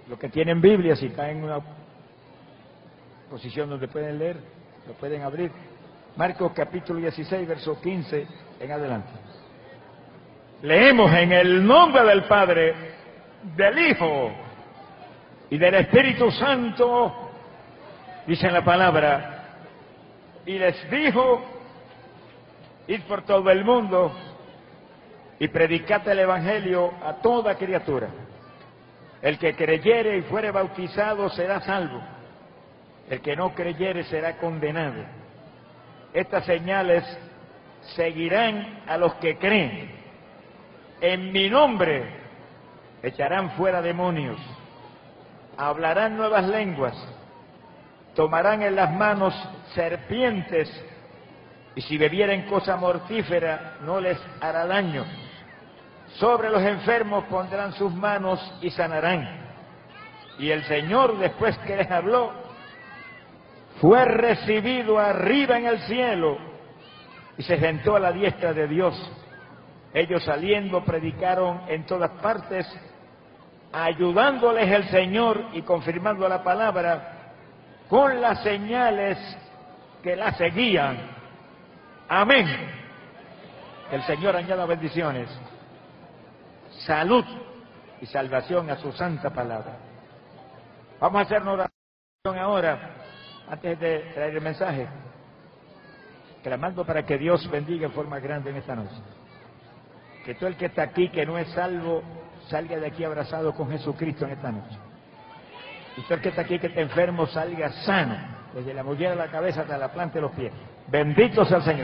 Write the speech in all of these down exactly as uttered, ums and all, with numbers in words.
Los que tienen Biblia, si están en una posición donde pueden leer, lo pueden abrir. Marcos capítulo dieciséis, verso quince en adelante. Leemos en el nombre del Padre, del Hijo y del Espíritu Santo, dice la palabra, y les dijo: id por todo el mundo y predicad el Evangelio a toda criatura. El que creyere y fuere bautizado será salvo. El que no creyere será condenado. Estas señales seguirán a los que creen. En mi nombre echarán fuera demonios, hablarán nuevas lenguas, tomarán en las manos serpientes, y si bebieren cosa mortífera no les hará daño. Sobre los enfermos pondrán sus manos y sanarán. Y el Señor, después que les habló, fue recibido arriba en el cielo y se sentó a la diestra de Dios. Ellos saliendo predicaron en todas partes, ayudándoles el Señor y confirmando la palabra con las señales que la seguían. Amén. El Señor añada bendiciones, salud y salvación a su santa palabra. Vamos a hacer una oración ahora, antes de traer el mensaje, clamando para que Dios bendiga en forma grande en esta noche. Que todo el que está aquí, que no es salvo, salga de aquí abrazado con Jesucristo en esta noche. Y todo el que está aquí, que está enfermo, salga sano, desde la mollera de la cabeza hasta la planta de los pies. Bendito sea el Señor.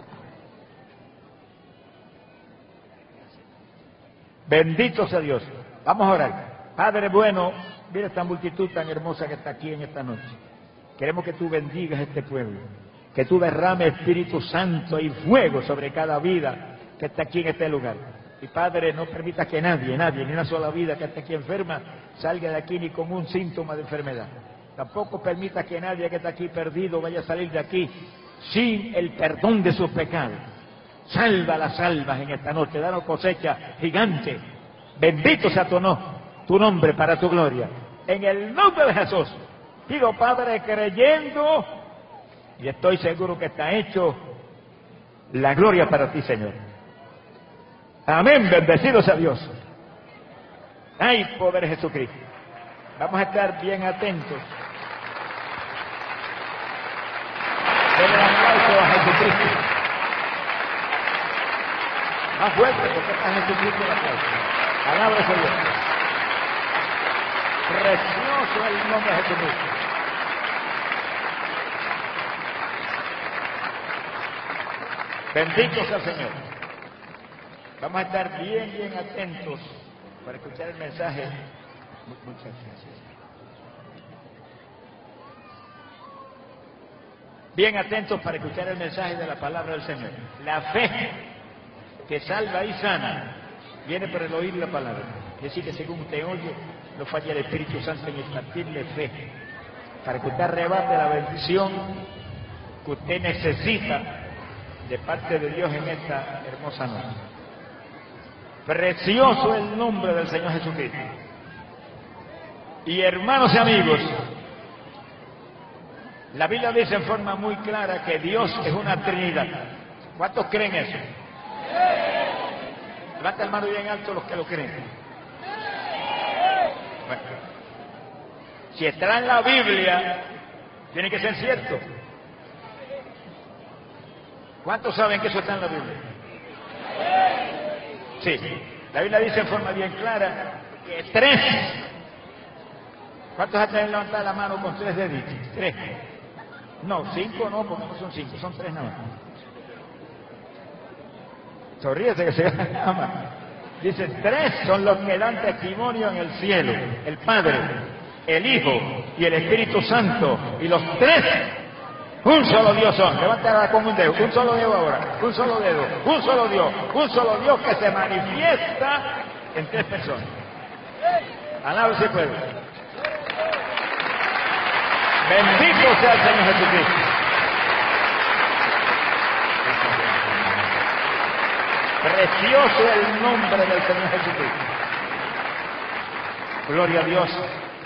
Bendito sea Dios. Vamos a orar. Padre bueno, mira esta multitud tan hermosa que está aquí en esta noche. Queremos que tú bendigas este pueblo, que tú derrames Espíritu Santo y fuego sobre cada vida que está aquí en este lugar. Y Padre, no permitas que nadie, nadie, ni una sola vida que esté aquí enferma, salga de aquí ni con un síntoma de enfermedad. Tampoco permitas que nadie que está aquí perdido vaya a salir de aquí sin el perdón de sus pecados. Salva las almas en esta noche, danos cosecha gigante. Bendito sea tu, no, tu nombre para tu gloria. En el nombre de Jesús, pido, Padre, creyendo, y estoy seguro que está hecho, la gloria para ti, Señor. Amén, bendecido sea Dios. Ay, poder Jesucristo. Vamos a estar bien atentos. Denle un aplauso a Jesucristo. Más fuerte, porque está Jesucristo en la casa. Palabra de Dios. Precioso el nombre de Jesucristo. Bendito sea el Señor. Vamos a estar bien, bien atentos para escuchar el mensaje. Muchas gracias. Bien atentos para escuchar el mensaje de la palabra del Señor. La fe que salva y sana viene por el oír la palabra. Es decir, que según usted oye, no falla el Espíritu Santo en impartirle fe, para que usted arrebate la bendición que usted necesita de parte de Dios en esta hermosa noche. Precioso el nombre del Señor Jesucristo. Y hermanos y amigos, la Biblia dice en forma muy clara que Dios es una Trinidad. ¿Cuántos creen eso? Levanta el mano bien alto los que lo creen. Bueno, si está en la Biblia, tiene que ser cierto. ¿Cuántos saben que eso está en la Biblia? Sí, la Biblia dice en forma bien clara que tres. ¿Cuántos han levantado la mano con tres deditos? Tres. No, cinco no, porque no son cinco, son tres nada más. Sonríese que se llama. Dice, tres son los que dan testimonio en el cielo: el Padre, el Hijo y el Espíritu Santo. Y los tres, un solo Dios son. Levántala con un dedo, un solo dedo ahora, un solo dedo, un solo Dios, un solo Dios que se manifiesta en tres personas. Alaba ese pueblo. Bendito sea el Señor Jesucristo. Precioso el nombre del Señor Jesucristo. Gloria a Dios.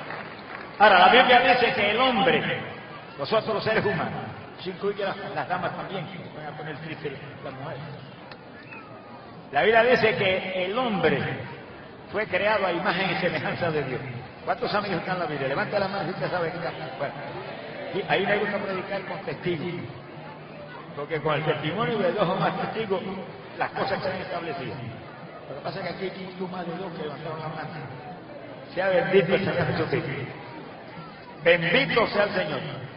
Ahora, la Biblia dice que el hombre, nosotros los seres humanos, se incluye las, las damas también, que van a poner triste las mujeres. La Biblia dice que el hombre fue creado a imagen y semejanza de Dios. ¿Cuántos amigos están en la Biblia? Levanta la mano si usted sabe que está. Bueno, y ahí me gusta predicar con testigos, porque con el testimonio de dos o más testigos, las cosas quedan establecidas. Lo que pasa es que aquí hay mucho más de dos que levantaron la mano. Sea bendito el Señor Jesucristo. Bendito sea el Señor.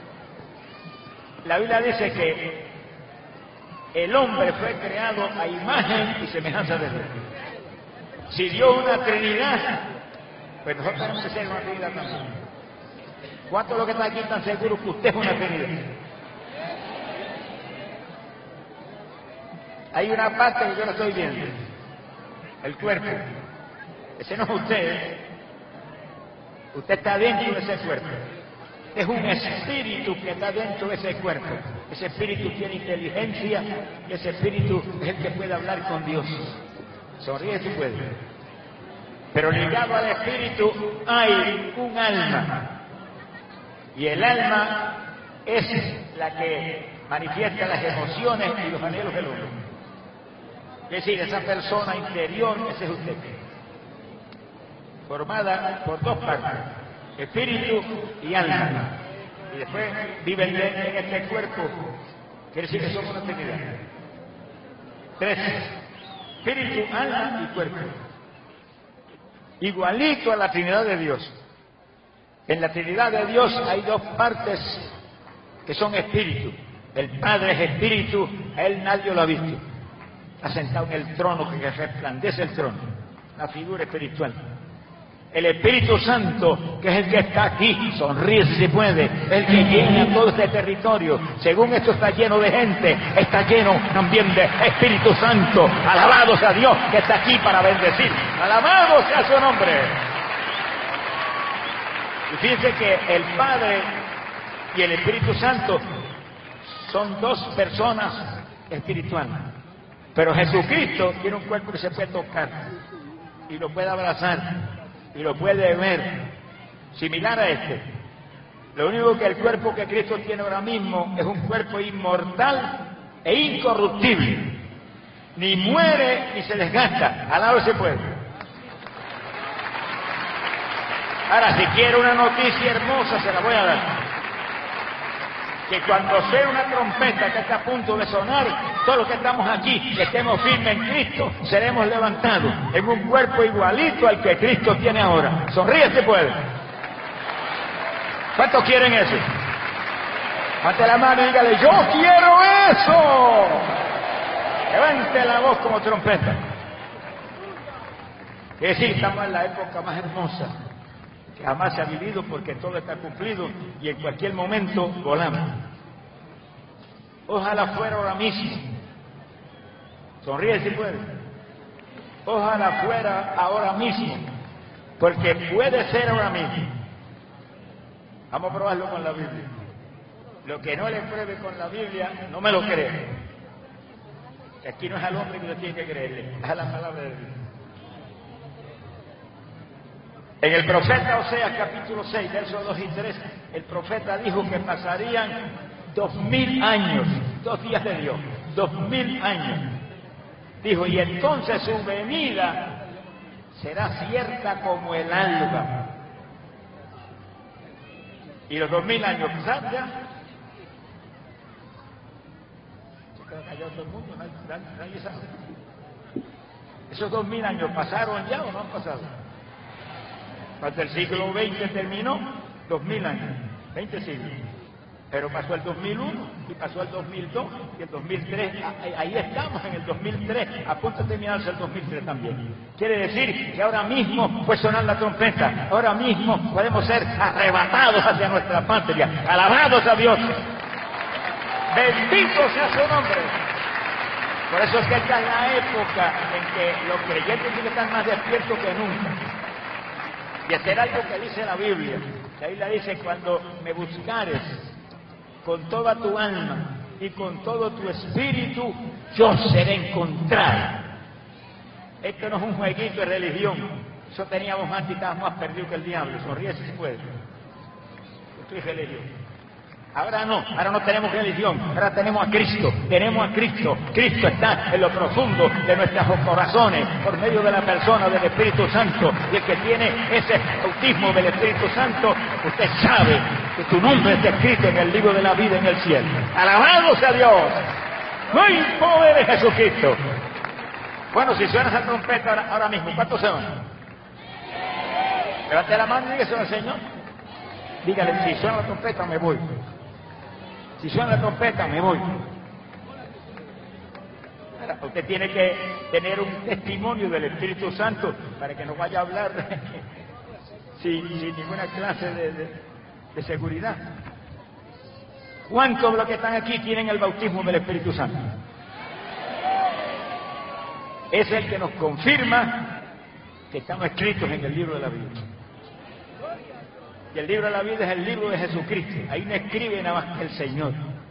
La Biblia dice que el hombre fue creado a imagen y semejanza de Dios. Si Dios es una Trinidad, pues nosotros tenemos que ser una Trinidad también. ¿Cuántos de los que están aquí están seguros que usted es una Trinidad? Hay una parte que yo no estoy viendo, el cuerpo. Ese no es usted. Usted está dentro de ese cuerpo. Es un espíritu que está dentro de ese cuerpo. Ese espíritu tiene inteligencia y ese espíritu es el que puede hablar con Dios. Sonríe si puede. Pero ligado al espíritu hay un alma. Y el alma es la que manifiesta las emociones y los anhelos del hombre. Es decir, esa persona interior, ese es usted. Formada por dos partes, espíritu y alma. Y después viven en este cuerpo. Quiere decir que somos una Trinidad. Tres. Espíritu, alma y cuerpo. Igualito a la Trinidad de Dios. En la Trinidad de Dios hay dos partes que son espíritu. El Padre es espíritu, a él nadie lo ha visto. Está sentado en el trono que resplandece el trono. La figura espiritual. El Espíritu Santo, que es el que está aquí, sonríe si se puede, el que llena todo este territorio. Según esto está lleno de gente, está lleno también de Espíritu Santo. Alabados a Dios que está aquí para bendecir. Alabado sea su nombre. Y fíjense que el Padre y el Espíritu Santo son dos personas espirituales. Pero Jesucristo tiene un cuerpo que se puede tocar y lo puede abrazar. Y lo puede ver, similar a este. Lo único que el cuerpo que Cristo tiene ahora mismo es un cuerpo inmortal e incorruptible. Ni muere ni se desgasta. Al lado se puede. Ahora, si quiere una noticia hermosa, se la voy a dar. Que cuando sea una trompeta que está a punto de sonar, todos los que estamos aquí, que estemos firmes en Cristo, seremos levantados en un cuerpo igualito al que Cristo tiene ahora. Sonríe si puede. ¿Cuántos quieren eso? Levante la mano y dígale, yo quiero eso. Levante la voz como trompeta. Es decir, estamos en la época más hermosa que jamás se ha vivido, porque todo está cumplido y en cualquier momento volamos. Ojalá fuera ahora mismo. Sonríe si puede. Ojalá fuera ahora mismo, porque puede ser ahora mismo. Vamos a probarlo con la Biblia. Lo que no le pruebe con la Biblia, no me lo cree. Aquí no es al hombre que lo tiene que creerle, es a la palabra de Dios. En el profeta Oseas capítulo seis, versos dos y tres, el profeta dijo que pasarían dos mil años, dos días de Dios, dos mil años. Dijo, y entonces su venida será cierta como el alba. Y los dos mil años pasaron ya. Se quedó callado todo el mundo, nadie, nadie sabe. ¿Esos dos mil años pasaron ya o no han pasado? Cuando el siglo veinte terminó, dos mil años, veinte siglos. Pero pasó el dos mil uno y pasó el dos mil dos y el dos mil tres. Ahí estamos en el dos mil tres, a punto de terminarse el dos mil tres también. Quiere decir que ahora mismo puede sonar la trompeta, ahora mismo podemos ser arrebatados hacia nuestra patria. Alabados a Dios. Bendito sea su nombre. Por eso es que esta es la época en que los creyentes tienen que estar más despiertos que nunca. Y hacer algo que dice la Biblia. La Biblia dice, cuando me buscares con toda tu alma y con todo tu espíritu, yo seré encontrado. Esto no es un jueguito de religión. Eso teníamos antes y estábamos más perdidos que el diablo. Sonríe si se puede. estoy religioso. Ahora no, ahora no tenemos religión, ahora tenemos a Cristo, tenemos a Cristo. Cristo está en lo profundo de nuestros corazones por medio de la persona del Espíritu Santo. Y el que tiene ese bautismo del Espíritu Santo, usted sabe que tu nombre está escrito en el libro de la vida en el cielo. ¡Alabado sea Dios! ¡No hay poder de Jesucristo! Bueno, si suena esa trompeta ahora, ahora mismo, ¿cuántos se van? Levante la mano y dígaselo al Señor. Dígale, si suena la trompeta me voy. Si suena la trompeta me voy. Ahora, usted tiene que tener un testimonio del Espíritu Santo para que no vaya a hablar sin, sin ninguna clase de, de, de seguridad. ¿Cuántos de los que están aquí tienen el bautismo del Espíritu Santo? Es el que nos confirma que estamos escritos en el libro de la vida. Y el libro de la vida es el libro de Jesucristo. Ahí no escribe nada más que el Señor.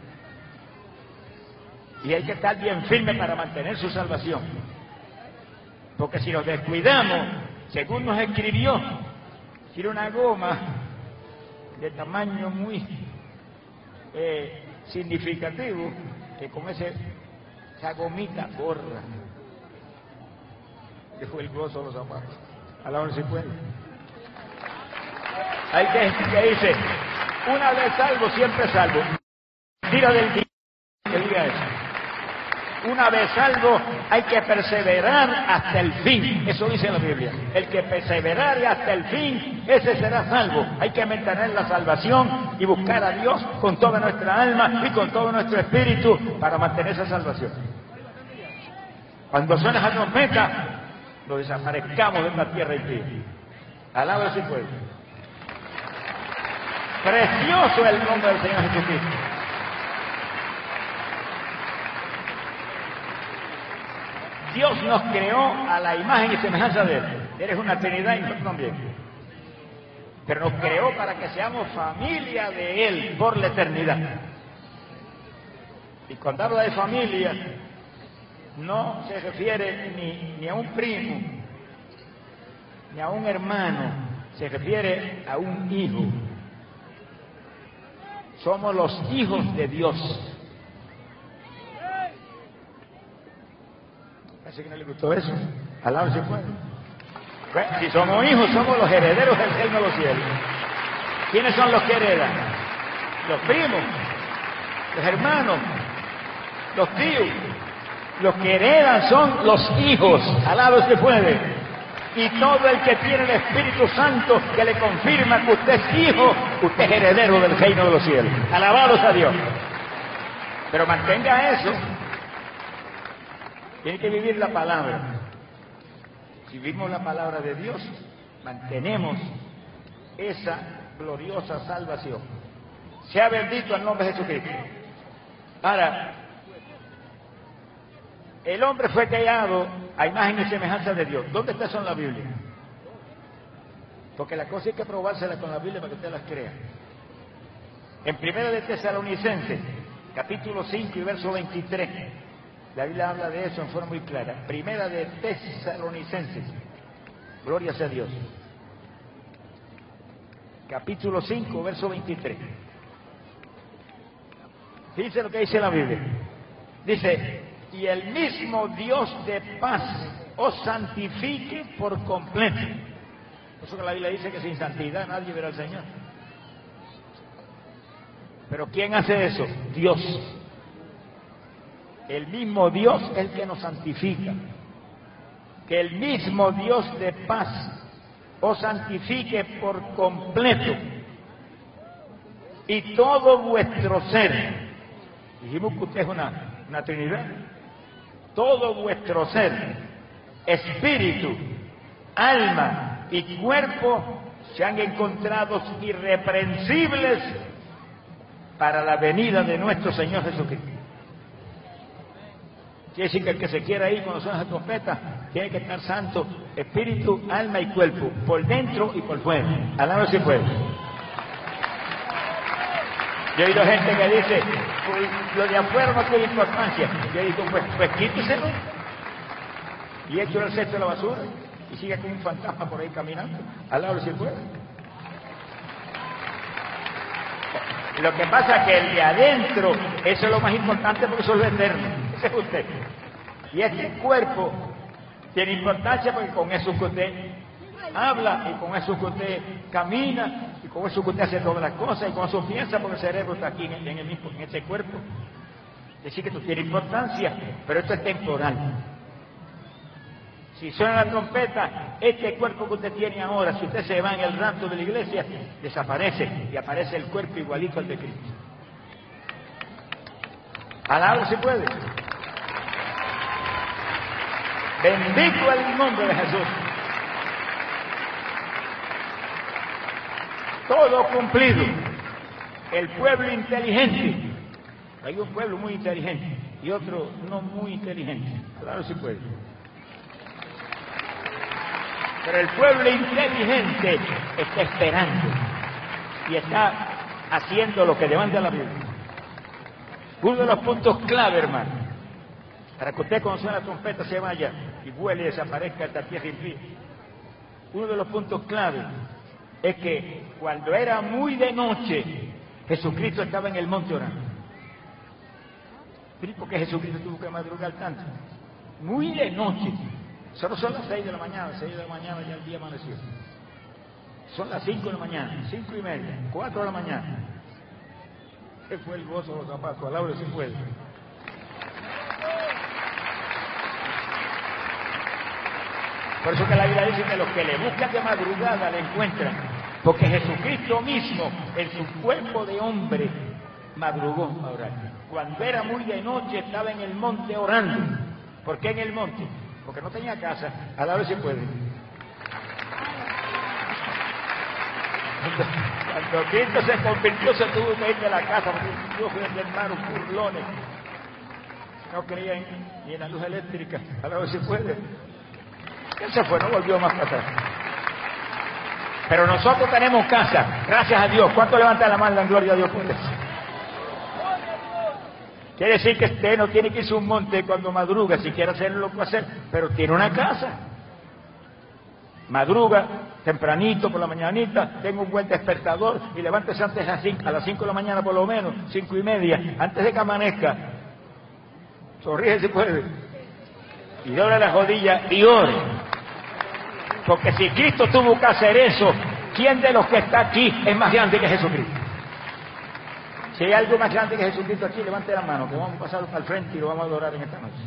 Y hay que estar bien firme para mantener su salvación. Porque si nos descuidamos, según nos escribió, tiene una goma de tamaño muy eh, significativo, que con ese, esa gomita borra. Que fue el gozo de los zapatos. A la hora si puede. Hay que, que dice, una vez salvo, siempre salvo. Tira del día que diga eso. Una vez salvo, hay que perseverar hasta el fin. Eso dice la Biblia. El que perseverare hasta el fin, ese será salvo. Hay que mantener la salvación y buscar a Dios con toda nuestra alma y con todo nuestro espíritu para mantener esa salvación. Cuando suena esa trompeta, lo desaparezcamos de esta tierra y pie. Alaba si puede. Precioso el nombre del Señor Jesucristo. Dios nos creó a la imagen y semejanza de Él. Eres una Trinidad y nosotros también. Pero nos creó para que seamos familia de Él por la eternidad. Y cuando habla de familia, no se refiere ni, ni a un primo, ni a un hermano, se refiere a un hijo. Somos los hijos de Dios. Parece que no le gustó eso. Alaba si puede. Bueno, si somos hijos, somos los herederos del reino de los cielos. ¿Quiénes son los que heredan? Los primos, los hermanos, los tíos. Los que heredan son los hijos. Alaba si puede. Y todo el que tiene el Espíritu Santo que le confirma que usted es hijo, usted es heredero del reino de los cielos. Alabados a Dios. Pero mantenga eso. Tiene que vivir la palabra. Si vivimos la palabra de Dios, mantenemos esa gloriosa salvación. Sea bendito el nombre de Jesucristo. Ahora, el hombre fue creado a imagen y semejanza de Dios. ¿Dónde está eso en la Biblia? Porque la cosa hay que probársela con la Biblia para que usted las crea. En Primera de Tesalonicenses, capítulo cinco y verso veintitrés, la Biblia habla de eso en forma muy clara. Primera de Tesalonicenses, gloria sea a Dios. Capítulo cinco, verso veintitrés. Fíjense lo que dice la Biblia. Dice: y el mismo Dios de paz os santifique por completo. Por eso que la Biblia dice que sin santidad nadie verá al Señor. Pero ¿quién hace eso? Dios. El mismo Dios es el que nos santifica. Que el mismo Dios de paz os santifique por completo. Y todo vuestro ser. Dijimos que usted es una, una Trinidad. Todo vuestro ser, espíritu, alma y cuerpo sean encontrados irreprensibles para la venida de nuestro Señor Jesucristo. Quiere decir que el que se quiera ir cuando suena esa trompeta tiene que estar santo, espíritu, alma y cuerpo, por dentro y por fuera. Alaba si puede. Yo he oído gente que dice, pues, lo de afuera no tiene importancia. Yo digo, pues, pues quíteselo. Y echo el cesto de la basura y sigue como un fantasma por ahí caminando. Al lado si puede. Lo que pasa es que el de adentro, eso es lo más importante porque eso es lo eterno. Ese es usted. Y este cuerpo tiene importancia porque con eso que usted habla y con eso que usted camina y con eso que usted hace todas las cosas y con eso piensa porque el cerebro está aquí en el, en el mismo, en ese cuerpo. Es decir, que esto tiene importancia, pero esto es temporal. Si suena la trompeta, este cuerpo que usted tiene ahora, si usted se va en el rapto de la iglesia, desaparece y aparece el cuerpo igualito al de Cristo. Alabado si puede. Bendito el nombre de Jesús. Todo cumplido. El pueblo inteligente. Hay un pueblo muy inteligente y otro no muy inteligente. Claro si puede. Pero el pueblo inteligente está esperando y está haciendo lo que demanda la Biblia. Uno de los puntos clave, hermano, para que usted cuando suene la trompeta se vaya y vuele y desaparezca esta tierra impía. Uno de los puntos clave es que cuando era muy de noche, Jesucristo estaba en el monte orando. ¿Por qué Jesucristo tuvo que madrugar tanto? Muy de noche. Solo son las seis de la mañana, seis de la mañana ya el día amaneció. Son las cinco de la mañana, cinco y media, cuatro de la mañana. ¿Qué fue el gozo de los zapatos? Alabro si puede. Por eso que la Biblia dice que los que le buscan de madrugada le encuentran. Porque Jesucristo mismo, en su cuerpo de hombre, madrugó a orar. Cuando era muy de noche estaba en el monte orando. ¿Por qué en el monte? Porque no tenía casa. A la vez se puede. Cuando Cristo se convirtió se tuvo que ir de la casa porque Dios fue de hermanos burlones. No creían ni en la luz eléctrica. A la vez se puede. Él se fue, no volvió más para atrás. Pero nosotros tenemos casa, gracias a Dios. ¿Cuánto levanta la mano en gloria a Dios por eso? Quiere decir que usted no tiene que irse a un monte cuando madruga, si quiere hacer lo que hacer, pero tiene una casa. Madruga tempranito por la mañanita, tenga un buen despertador y levántese antes a, cinco, a las cinco de la mañana por lo menos, cinco y media, antes de que amanezca. Sonríe si puede. Y doble la rodilla y ore. Porque si Cristo tuvo que hacer eso, ¿quién de los que está aquí es más grande que Jesucristo? Si hay algo más grande que Jesucristo aquí, levante la mano, que vamos a pasar al frente y lo vamos a adorar en esta noche.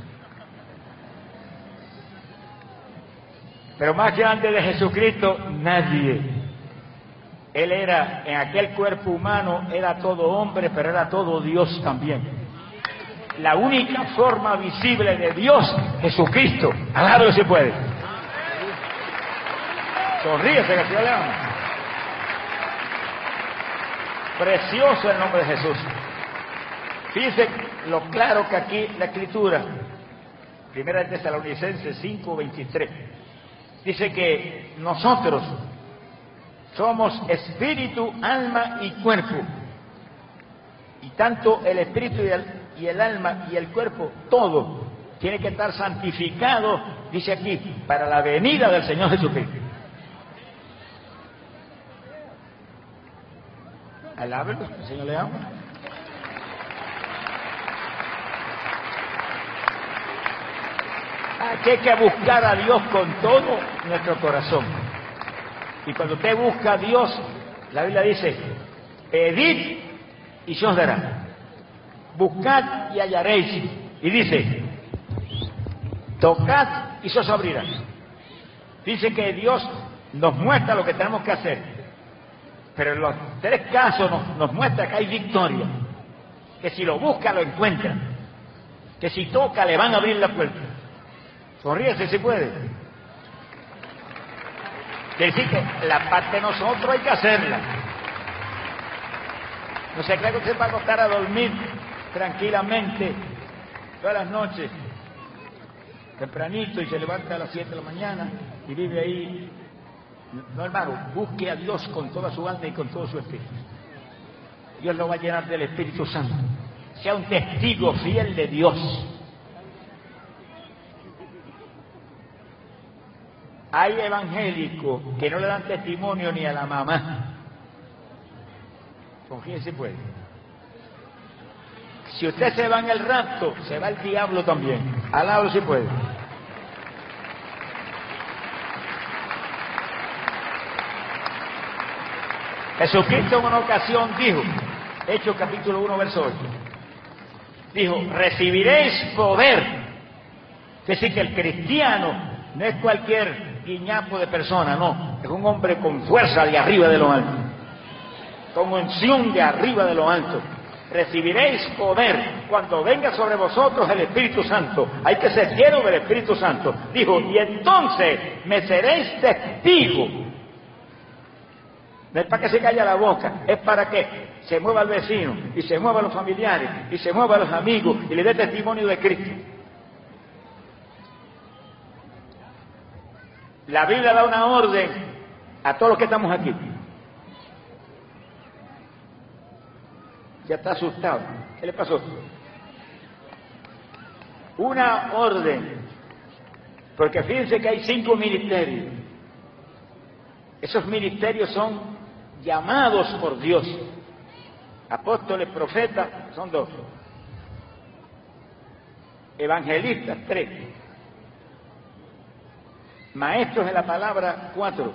Pero más grande de Jesucristo, nadie. Él era, en aquel cuerpo humano, era todo hombre, pero era todo Dios también. La única forma visible de Dios, Jesucristo. Alabado si puede. Sonríese que Dios le ama. Precioso el nombre de Jesús. Fíjense lo claro que aquí la Escritura, Primera de Tesalonicenses cinco veintitrés, dice que nosotros somos espíritu, alma y cuerpo. Y tanto el espíritu y el, y el alma y el cuerpo, todo tiene que estar santificado, dice aquí, para la venida del Señor Jesucristo. Alábelo, el Señor le ama. Aquí hay que buscar a Dios con todo nuestro corazón. Y cuando usted busca a Dios, la Biblia dice, pedid y se os dará. Buscad y hallaréis. Y dice, tocad y se os abrirá. Dice que Dios nos muestra lo que tenemos que hacer. Pero en los tres casos nos, nos muestra que hay victoria. Que si lo busca, lo encuentra. Que si toca, le van a abrir la puerta. Sonríese si puede. Quiere decir que la parte de nosotros hay que hacerla. No se cree que usted va a acostar a dormir tranquilamente todas las noches, tempranito, y se levanta a las siete de la mañana y vive ahí. No, hermano, busque a Dios con toda su alma y con todo su espíritu. Dios lo va a llenar del Espíritu Santo. Sea un testigo fiel de Dios. Hay evangélicos que no le dan testimonio ni a la mamá. Confíese, pues. Si usted se va en el rapto, se va el diablo también. Alábalo si puede. Jesucristo en una ocasión dijo, Hechos capítulo uno, verso ocho, dijo, recibiréis poder. Es decir, que el cristiano no es cualquier guiñapo de persona, no, es un hombre con fuerza de arriba de lo alto, con unción de arriba de lo alto. Recibiréis poder cuando venga sobre vosotros el Espíritu Santo. Hay que ser lleno del Espíritu Santo. Dijo, y entonces me seréis testigos. No es para que se calle la boca, es para que se mueva el vecino, y se muevan los familiares, y se muevan los amigos, y le dé testimonio de Cristo. La Biblia da una orden a todos los que estamos aquí. Ya está asustado. ¿Qué le pasó? Una orden. Porque fíjense que hay cinco ministerios. Esos ministerios son llamados por Dios. Apóstoles, profetas, son dos. Evangelistas, tres. Maestros de la palabra, cuatro.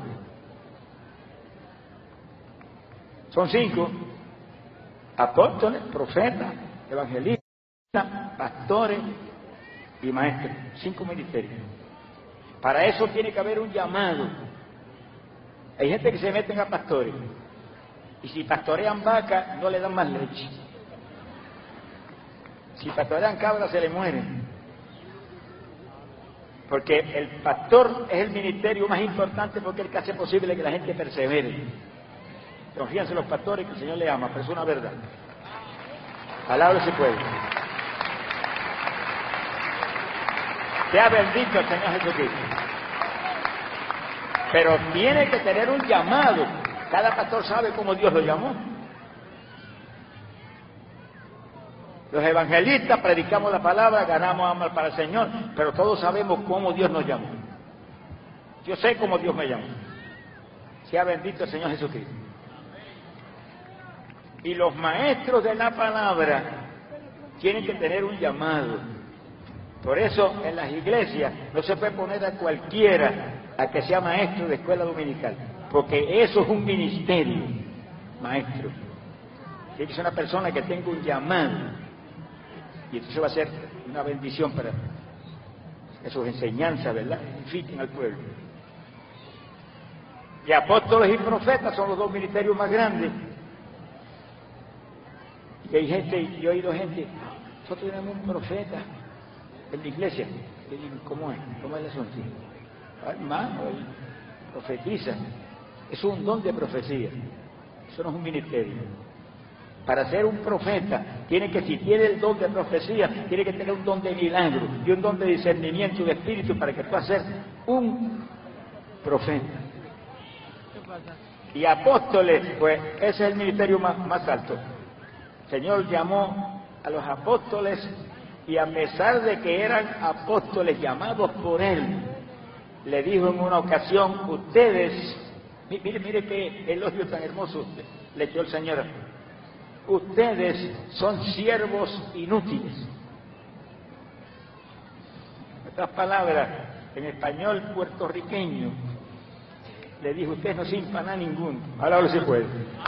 Son cinco. Apóstoles, profetas, evangelistas, pastores y maestros. Cinco ministerios. Para eso tiene que haber un llamado. Hay gente que se meten a pastores y si pastorean vacas no le dan más leche. Si pastorean cabras se le mueren. Porque el pastor es el ministerio más importante porque es el que hace posible que la gente persevere. Confíense los pastores que el Señor le ama, pero es una verdad. Palabra si puede. Sea bendito el Señor Jesucristo. Pero tiene que tener un llamado. Cada pastor sabe cómo Dios lo llamó. Los evangelistas predicamos la palabra, ganamos almas para el Señor, pero todos sabemos cómo Dios nos llamó. Yo sé cómo Dios me llamó. Sea bendito el Señor Jesucristo. Y los maestros de la palabra tienen que tener un llamado. Por eso en las iglesias no se puede poner a cualquiera a que sea maestro de escuela dominical, porque eso es un ministerio, maestro. Tiene que ser una persona que tenga un llamado. Y entonces va a ser una bendición para que sus enseñanzas, ¿verdad?, edifiquen al pueblo. Y apóstoles y profetas son los dos ministerios más grandes. Y hay gente, y he oído gente, nosotros tenemos un profeta en la iglesia. Y digo, ¿cómo es? ¿Cómo es el asunto? Hermano, él profetiza. Es un don de profecía. Eso no es un ministerio. Para ser un profeta, tiene que, si tiene el don de profecía, tiene que tener un don de milagro y un don de discernimiento de espíritu para que pueda ser un profeta. Y apóstoles, pues ese es el ministerio más, más alto. El Señor llamó a los apóstoles y a pesar de que eran apóstoles llamados por Él, le dijo en una ocasión, ustedes, mire, mire qué elogio tan hermoso le echó el Señor. Ustedes son siervos inútiles. En otras palabras, en español puertorriqueño, le dijo, ustedes no sirven para nada ninguno. Alábalo si puede.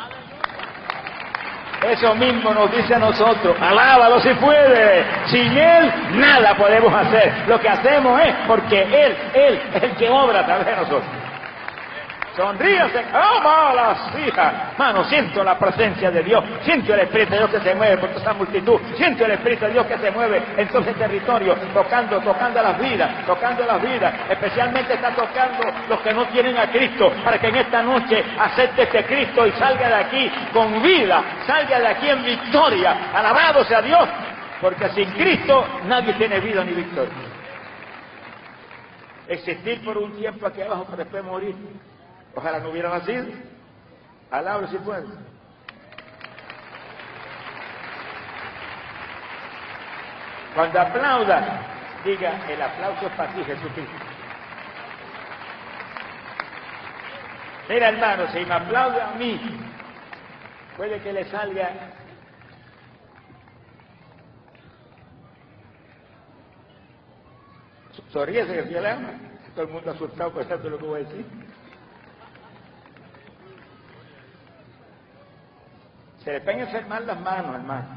Eso mismo nos dice a nosotros, alábalo si puede. Sin Él nada podemos hacer. Lo que hacemos es porque Él, Él es el que obra a través de nosotros. Sonríase, ¡oh, las hijas! Mano, siento la presencia de Dios, siento el Espíritu de Dios que se mueve por toda esa multitud, siento el Espíritu de Dios que se mueve en todo ese territorio, tocando, tocando las vidas, tocando las vidas, especialmente está tocando los que no tienen a Cristo, para que en esta noche acepte este Cristo y salga de aquí con vida, salga de aquí en victoria, alabado sea Dios, porque sin Cristo nadie tiene vida ni victoria. Existir por un tiempo aquí abajo para después morir. Ojalá no hubiera nacido. Alabro si puede. Cuando aplauda, diga, el aplauso es para ti, Jesucristo. Mira, hermano, si me aplaude a mí, puede que le salga Sonríese que el Señor le ama. Todo el mundo asustado pensando lo que voy a decir. Se le pueden enfermar las manos, hermano.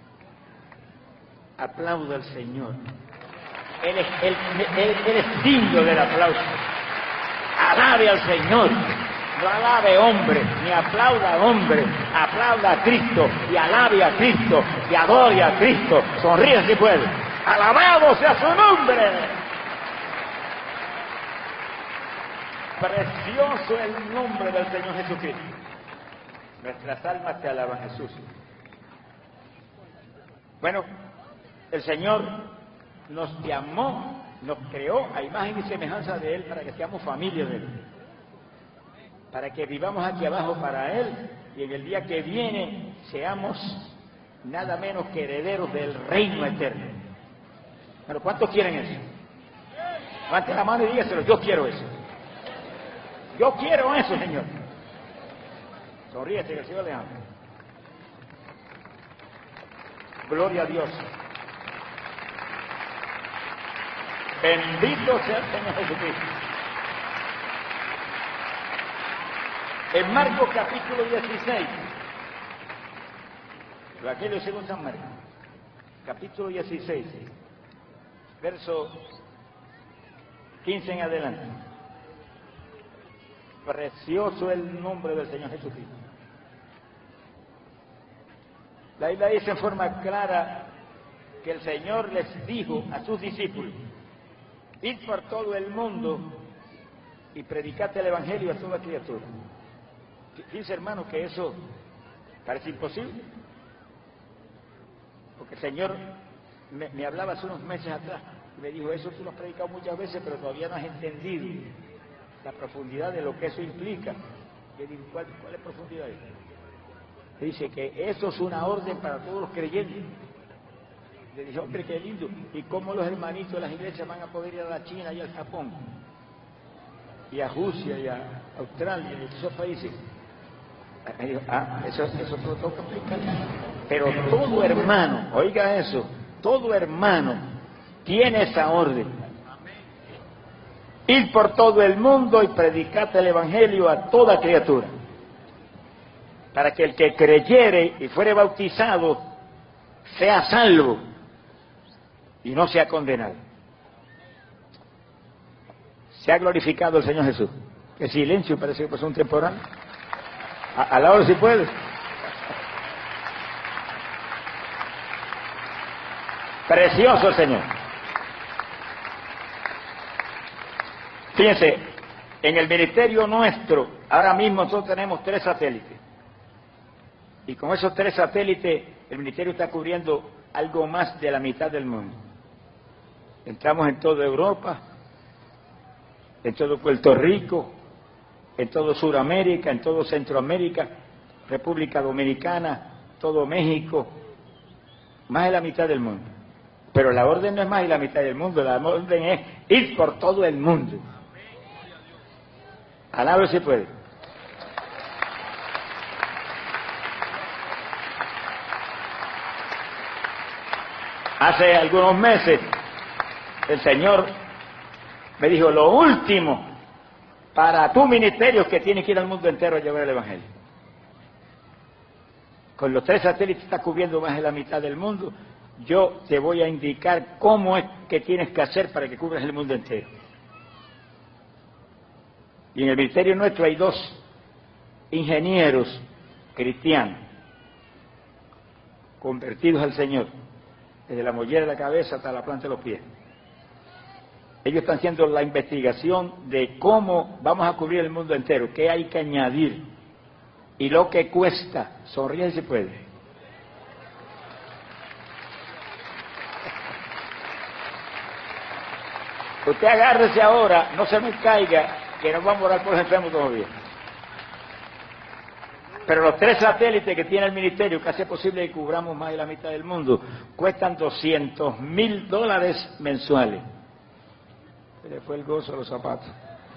Aplauda al Señor. Él es, él, él, él es digno del aplauso. Alabe al Señor. No alabe hombre, ni aplauda a hombre. Aplauda a Cristo y alabe a Cristo y adore a Cristo. Sonríe si puede. Alabado sea su nombre. Precioso el nombre del Señor Jesucristo. Nuestras almas te alaban, Jesús. Bueno, el Señor nos llamó, nos creó a imagen y semejanza de Él para que seamos familia de Él. Para que vivamos aquí abajo para Él y en el día que viene seamos nada menos que herederos del reino eterno. Pero ¿cuántos quieren eso? Levante la mano y dígaselo, yo quiero eso. Yo quiero eso, Señor. Sonríete que el Señor le ama. Gloria a Dios. Bendito sea el Señor Jesucristo. En Marcos capítulo dieciséis, Evangelio según San Marcos, capítulo dieciséis, verso quince en adelante. Precioso el nombre del Señor Jesucristo. La Biblia dice en forma clara que el Señor les dijo a sus discípulos: id por todo el mundo y predicad el Evangelio a toda criatura. Dice, hermano, que eso parece imposible, porque el Señor me, me hablaba hace unos meses atrás y me dijo: eso tú lo has predicado muchas veces, pero todavía no has entendido la profundidad de lo que eso implica. Yo digo, ¿cuál, cuál es profundidad? Dice que eso es una orden para todos los creyentes. Le dije, hombre, qué lindo. ¿Y cómo los hermanitos de las iglesias van a poder ir a la China y al Japón? Y a Rusia y a Australia y a esos países. Me dijo, ah, eso, eso te lo tengo que explicar. Pero todo hermano, oiga eso, todo hermano tiene esa orden. Ir por todo el mundo y predicar el Evangelio a toda criatura, para que el que creyere y fuere bautizado sea salvo y no sea condenado. Se ha glorificado el Señor Jesús. El silencio parece que pasó un temporal. A, a la hora si puede. Precioso el Señor. Fíjense, en el ministerio nuestro, ahora mismo nosotros tenemos tres satélites. Y con esos tres satélites, el ministerio está cubriendo algo más de la mitad del mundo. Entramos en toda Europa, en todo Puerto Rico, en todo Sudamérica, en todo Centroamérica, República Dominicana, todo México, más de la mitad del mundo. Pero la orden no es más de la mitad del mundo, la orden es ir por todo el mundo. Alabe si puede. Hace algunos meses el Señor me dijo, lo último para tu ministerio es que tienes que ir al mundo entero a llevar el Evangelio. Con los tres satélites estás cubriendo más de la mitad del mundo. Yo te voy a indicar cómo es que tienes que hacer para que cubras el mundo entero. Y en el ministerio nuestro hay dos ingenieros cristianos convertidos al Señor, desde la mollera de la cabeza hasta la planta de los pies. Ellos están haciendo la investigación de cómo vamos a cubrir el mundo entero, qué hay que añadir y lo que cuesta. Sonríe si puede. Usted agárrese ahora, no se me caiga, que no vamos a orar por los enfermos todavía. Pero los tres satélites que tiene el ministerio, que hace posible que cubramos más de la mitad del mundo, cuestan doscientos mil dólares mensuales. Se le fue el gozo a los zapatos.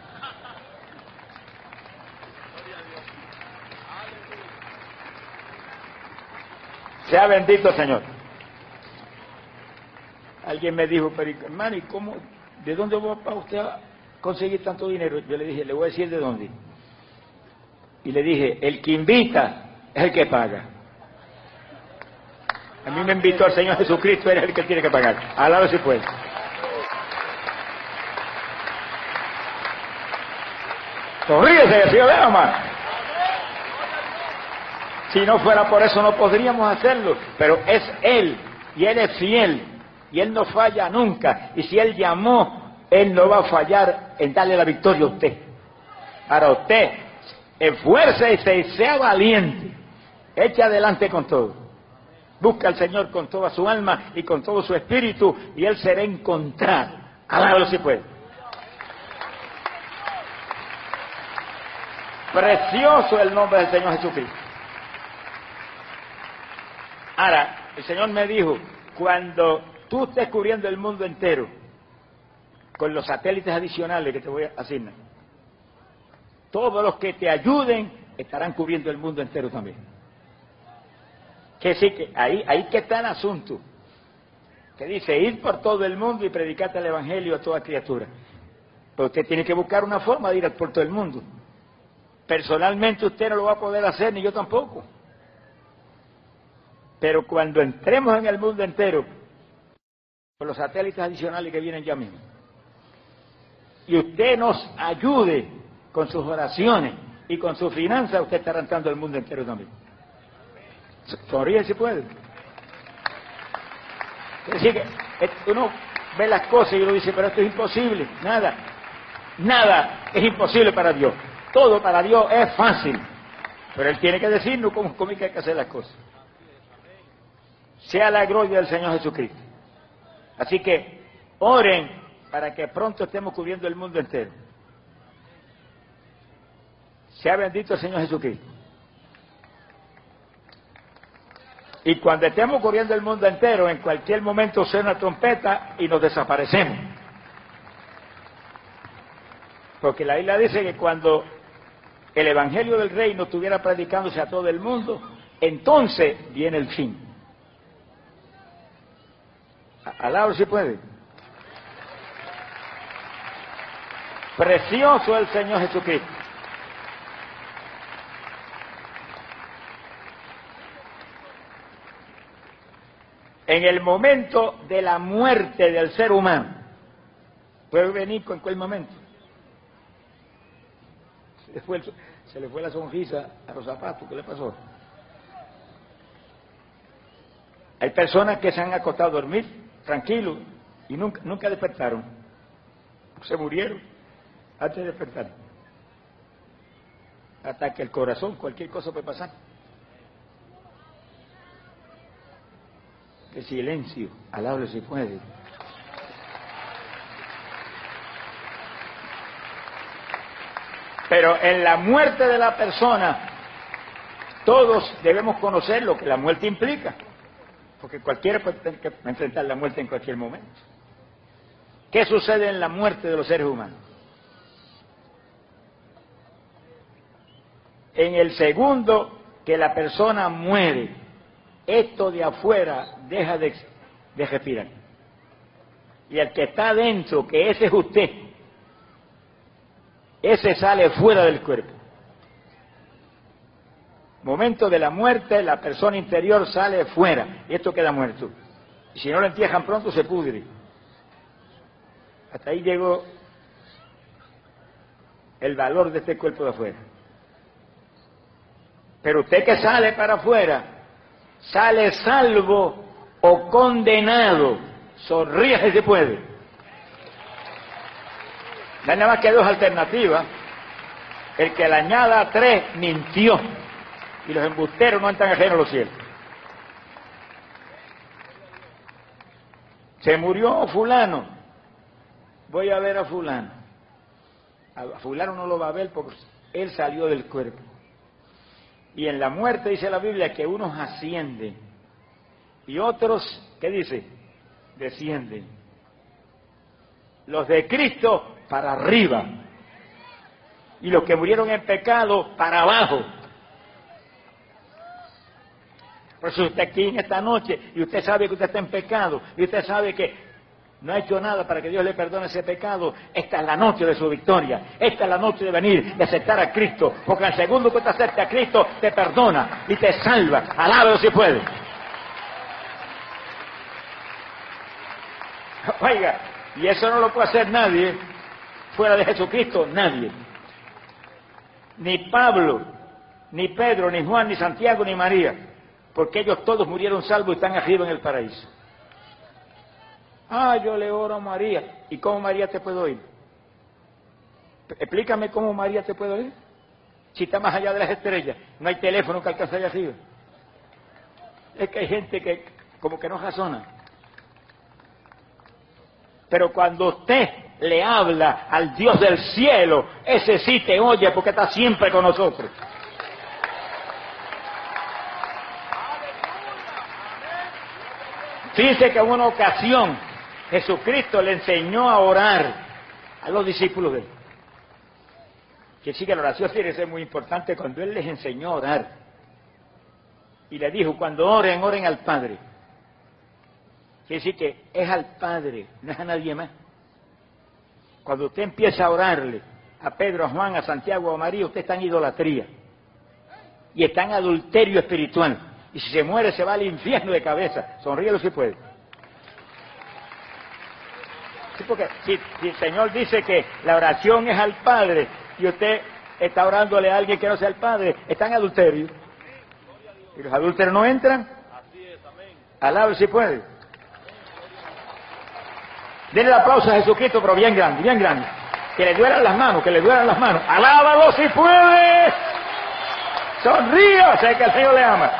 Sea bendito, Señor. Alguien me dijo, pero hermano, ¿y cómo, ¿de dónde va usted a conseguir tanto dinero? Yo le dije, le voy a decir de dónde. Y le dije, el que invita es el que paga. A mí me invitó el Señor Jesucristo, eres el que tiene que pagar. Alaba si puede. Sonríese, que Dios le ama. Si no fuera por eso no podríamos hacerlo, pero es Él, y Él es fiel, y Él no falla nunca, y si Él llamó, Él no va a fallar en darle la victoria a usted. Para usted, esfuércese y sea valiente, eche adelante con todo, busca al Señor con toda su alma y con todo su espíritu, y Él será encontrado. Alábalo si puede. Precioso el nombre del Señor Jesucristo. Ahora, el Señor me dijo, cuando tú estés cubriendo el mundo entero, con los satélites adicionales que te voy a asignar, todos los que te ayuden estarán cubriendo el mundo entero también. Que sí, que ahí, ahí que está el asunto, que dice, ir por todo el mundo y predicarte el Evangelio a toda criatura. Pero usted tiene que buscar una forma de ir por todo el mundo. Personalmente usted no lo va a poder hacer, ni yo tampoco. Pero cuando entremos en el mundo entero, con los satélites adicionales que vienen ya mismo, y usted nos ayude con sus oraciones y con su finanzas, usted estará entrando el mundo entero también. Sonríe si puede. Es decir, que uno ve las cosas y uno dice, pero esto es imposible. Nada, nada es imposible para Dios. Todo para Dios es fácil. Pero Él tiene que decirnos cómo, cómo hay que hacer las cosas. Sea la gloria del Señor Jesucristo. Así que oren para que pronto estemos cubriendo el mundo entero. Sea bendito el Señor Jesucristo. Y cuando estemos cubriendo el mundo entero, en cualquier momento suena una trompeta y nos desaparecemos. Porque la Biblia dice que cuando el Evangelio del Reino estuviera predicándose a todo el mundo, entonces viene el fin. Alabado si puede. Precioso el Señor Jesucristo. En el momento de la muerte del ser humano, puede venir con cualquier momento. Se le, fue el, se le fue la sonrisa a los zapatos, ¿qué le pasó? Hay personas que se han acostado a dormir tranquilos y nunca, nunca despertaron. Se murieron antes de despertar. Ataque al corazón, cualquier cosa puede pasar. Que silencio, alable si puede. Pero en la muerte de la persona, todos debemos conocer lo que la muerte implica. Porque cualquiera puede tener que enfrentar la muerte en cualquier momento. ¿Qué sucede en la muerte de los seres humanos? En el segundo que la persona muere, esto de afuera deja de, de respirar. Y el que está adentro, que ese es usted, ese sale fuera del cuerpo. Momento de la muerte, la persona interior sale fuera y esto queda muerto. Y si no lo entierran pronto, se pudre. Hasta ahí llegó el valor de este cuerpo de afuera. Pero usted que sale para afuera, sale salvo o condenado. Sonríe si se puede. No hay nada más que dos alternativas. El que le añada tres mintió. Y los embusteros no entran ajenos a los cielos. Se murió fulano. Voy a ver a fulano. A fulano no lo va a ver porque él salió del cuerpo. Y en la muerte dice la Biblia que unos ascienden y otros, ¿qué dice? Descienden. Los de Cristo para arriba y los que murieron en pecado para abajo. Por eso usted aquí en esta noche y usted sabe que usted está en pecado y usted sabe que no ha hecho nada para que Dios le perdone ese pecado, esta es la noche de su victoria, esta es la noche de venir, de aceptar a Cristo, porque al segundo que te acepte a Cristo, te perdona y te salva. Alábalo si puede. Oiga, y eso no lo puede hacer nadie, fuera de Jesucristo, nadie. Ni Pablo, ni Pedro, ni Juan, ni Santiago, ni María, porque ellos todos murieron salvos y están arriba en el paraíso. Ah, yo le oro a María. ¿Y cómo María te puede oír? Explícame cómo María te puede oír. Si está más allá de las estrellas, no hay teléfono que alcance allá arriba. Es que hay gente que como que no razona. Pero cuando usted le habla al Dios del cielo, ese sí te oye porque está siempre con nosotros. Fíjense que en una ocasión Jesucristo le enseñó a orar a los discípulos de él. Que sí que la oración tiene que ser muy importante cuando él les enseñó a orar. Y le dijo, cuando oren, oren al Padre. Quiere decir que es al Padre, no es a nadie más. Cuando usted empieza a orarle a Pedro, a Juan, a Santiago, a María, usted está en idolatría. Y está en adulterio espiritual. Y si se muere, se va al infierno de cabeza. Sonríelo si puede. Sí, porque si, si el Señor dice que la oración es al Padre y usted está orándole a alguien que no sea el Padre, está en adulterio. ¿Y los adúlteros no entran? Alábalo si puede. Denle el aplauso a Jesucristo, pero bien grande, bien grande. Que le duelan las manos, que le duelan las manos. Alábalo si puede. Sonríe, sé que el Señor le ama.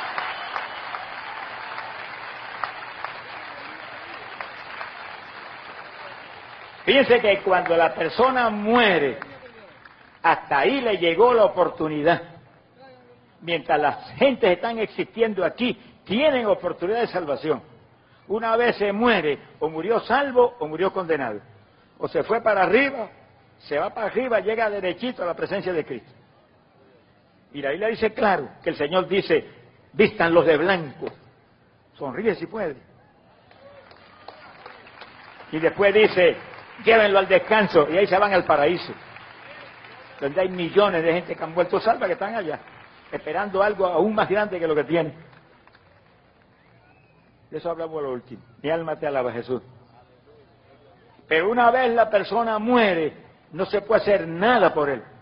Fíjense que cuando la persona muere, hasta ahí le llegó la oportunidad. Mientras las gentes están existiendo aquí, tienen oportunidad de salvación. Una vez se muere, o murió salvo o murió condenado. O se fue para arriba, se va para arriba, llega derechito a la presencia de Cristo. Y la Biblia dice claro, que el Señor dice, vístanlos de blanco. Sonríe si puede. Y después dice, llévenlo al descanso, y ahí se van al paraíso. Donde hay millones de gente que han vuelto salva, que están allá, esperando algo aún más grande que lo que tienen. De eso hablamos lo último. Mi alma te alaba, Jesús. Pero una vez la persona muere, no se puede hacer nada por él.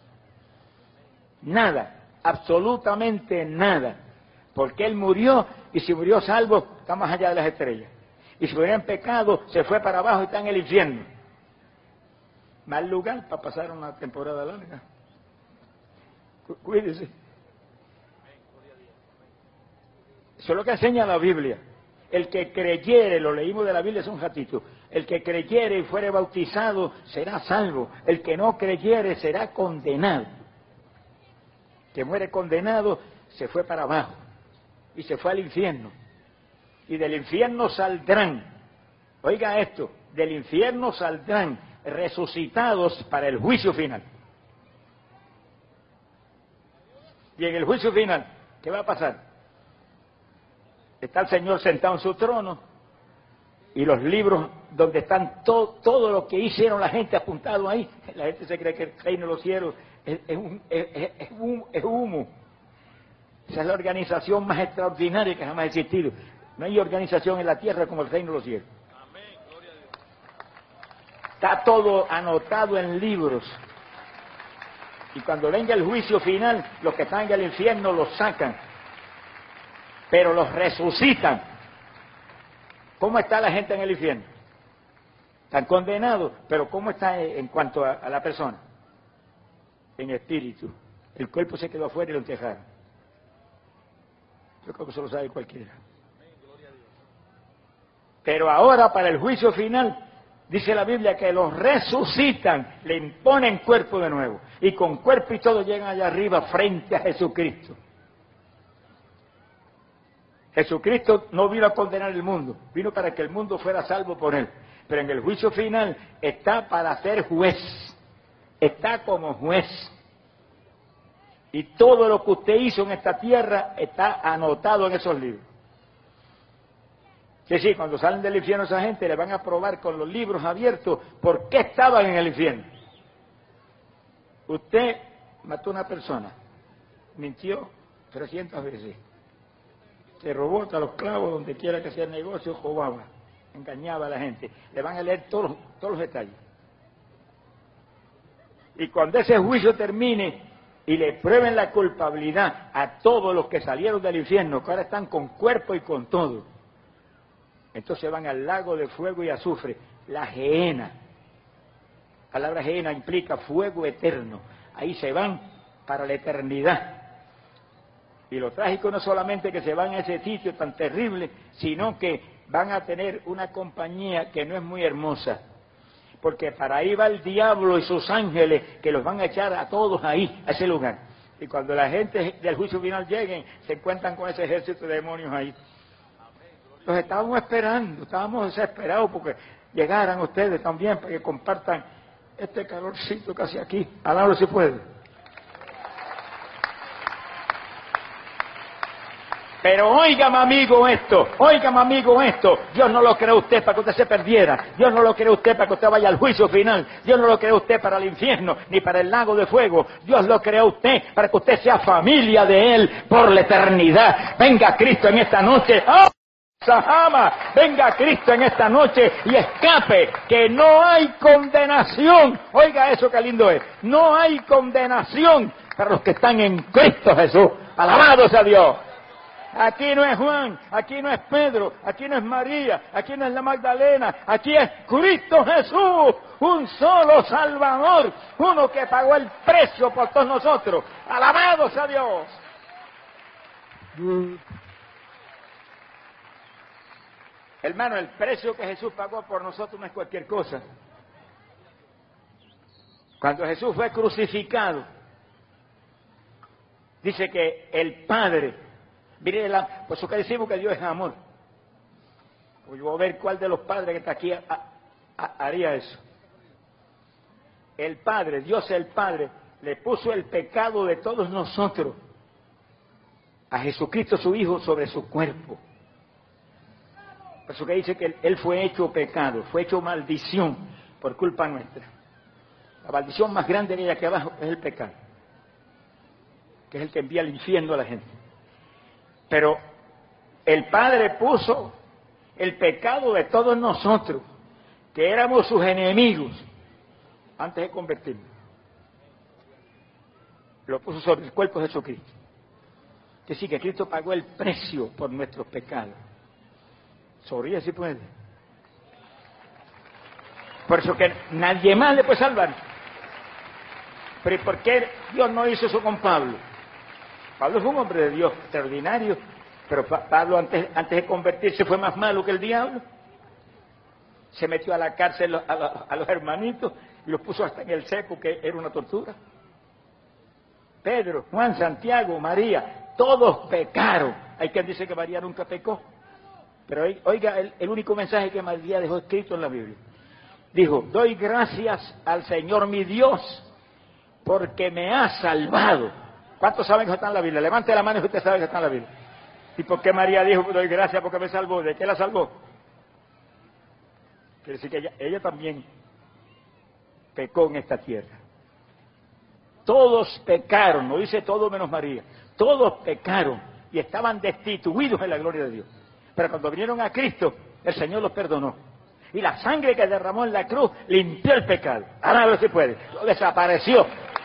Nada, absolutamente nada. Porque él murió, y si murió salvo, está más allá de las estrellas. Y si murió en pecado, se fue para abajo y está en el infierno. Mal lugar para pasar una temporada larga. Cu- Cuídese. Eso es lo que enseña la Biblia. El que creyere, lo leímos de la Biblia hace un ratito, el que creyere y fuere bautizado será salvo. El que no creyere será condenado. Que muere condenado se fue para abajo y se fue al infierno. Y del infierno saldrán, oiga esto, del infierno saldrán resucitados para el juicio final. Y en el juicio final, ¿qué va a pasar? Está el Señor sentado en su trono y los libros donde están to, todo lo que hicieron la gente apuntado ahí. La gente se cree que el reino de los cielos es, es, un, es, es, es, un, es humo. Esa es la organización más extraordinaria que jamás ha existido. No hay organización en la tierra como el reino de los cielos. Está todo anotado en libros. Y cuando venga el juicio final, los que están en el infierno los sacan. Pero los resucitan. ¿Cómo está la gente en el infierno? Están condenados, pero ¿cómo está en cuanto a, a la persona? En espíritu. El cuerpo se quedó afuera y lo enterraron. Yo creo que eso lo sabe cualquiera. Pero ahora para el juicio final, dice la Biblia que los resucitan, le imponen cuerpo de nuevo. Y con cuerpo y todo llegan allá arriba frente a Jesucristo. Jesucristo no vino a condenar el mundo, vino para que el mundo fuera salvo por él. Pero en el juicio final está para ser juez, está como juez. Y todo lo que usted hizo en esta tierra está anotado en esos libros. Sí, sí, cuando salen del infierno esa gente le van a probar con los libros abiertos por qué estaban en el infierno. Usted mató a una persona, mintió trescientas veces, se robó hasta los clavos donde quiera que sea el negocio, robaba, engañaba a la gente. Le van a leer todos, todos los detalles. Y cuando ese juicio termine y le prueben la culpabilidad a todos los que salieron del infierno, que ahora están con cuerpo y con todo, entonces van al lago de fuego y azufre, la gehenna. La palabra gehenna implica fuego eterno. Ahí se van para la eternidad. Y lo trágico no solamente que se van a ese sitio tan terrible, sino que van a tener una compañía que no es muy hermosa. Porque para ahí va el diablo y sus ángeles, que los van a echar a todos ahí, a ese lugar. Y cuando la gente del juicio final lleguen, se encuentran con ese ejército de demonios ahí. Los estábamos esperando, estábamos desesperados porque llegaran ustedes también para que compartan este calorcito casi aquí. Alábalo si puede. Pero óigame, amigo, esto, óigame, amigo, esto. Dios no lo creó usted para que usted se perdiera. Dios no lo creó usted para que usted vaya al juicio final. Dios no lo creó usted para el infierno, ni para el lago de fuego. Dios lo creó usted para que usted sea familia de Él por la eternidad. Venga Cristo en esta noche. ¡Oh! Sahama, venga Cristo en esta noche y escape, que no hay condenación. Oiga eso, qué lindo es. No hay condenación para los que están en Cristo Jesús. Alabado sea Dios. Aquí no es Juan, aquí no es Pedro, aquí no es María, aquí no es la Magdalena, aquí es Cristo Jesús, un solo Salvador, uno que pagó el precio por todos nosotros. Alabado sea Dios. Mm. Hermano, el precio que Jesús pagó por nosotros no es cualquier cosa. Cuando Jesús fue crucificado, dice que el Padre, mire, la, por eso que decimos que Dios es amor. Pues yo voy a ver cuál de los padres que está aquí a, a, haría eso. El Padre, Dios el Padre, le puso el pecado de todos nosotros a Jesucristo su Hijo sobre su cuerpo. Por eso que dice que Él fue hecho pecado, fue hecho maldición por culpa nuestra. La maldición más grande que hay aquí abajo es el pecado, que es el que envía al infierno a la gente. Pero el Padre puso el pecado de todos nosotros, que éramos sus enemigos, antes de convertirnos. Lo puso sobre el cuerpo de Jesucristo. Que sí, que Cristo pagó el precio por nuestros pecados. Sonríe si puede. Por eso que nadie más le puede salvar. Pero ¿y por qué Dios no hizo eso con Pablo? Pablo fue un hombre de Dios extraordinario, pero Pablo antes, antes de convertirse fue más malo que el diablo. Se metió a la cárcel a, a, a los hermanitos y los puso hasta en el seco, que era una tortura. Pedro, Juan, Santiago, María, todos pecaron. Hay quien dice que María nunca pecó. Pero oiga, el, el único mensaje que María dejó escrito en la Biblia. Dijo, doy gracias al Señor mi Dios, porque me ha salvado. ¿Cuántos saben que está en la Biblia? Levante la mano si usted sabe que está en la Biblia. ¿Y por qué María dijo, doy gracias porque me salvó? ¿De qué la salvó? Quiere decir que ella, ella también pecó en esta tierra. Todos pecaron, no dice todo menos María. Todos pecaron y estaban destituidos en la gloria de Dios. Pero cuando vinieron a Cristo, el Señor los perdonó. Y la sangre que derramó en la cruz limpió el pecado. Ahora a ver si puede. Lo desapareció.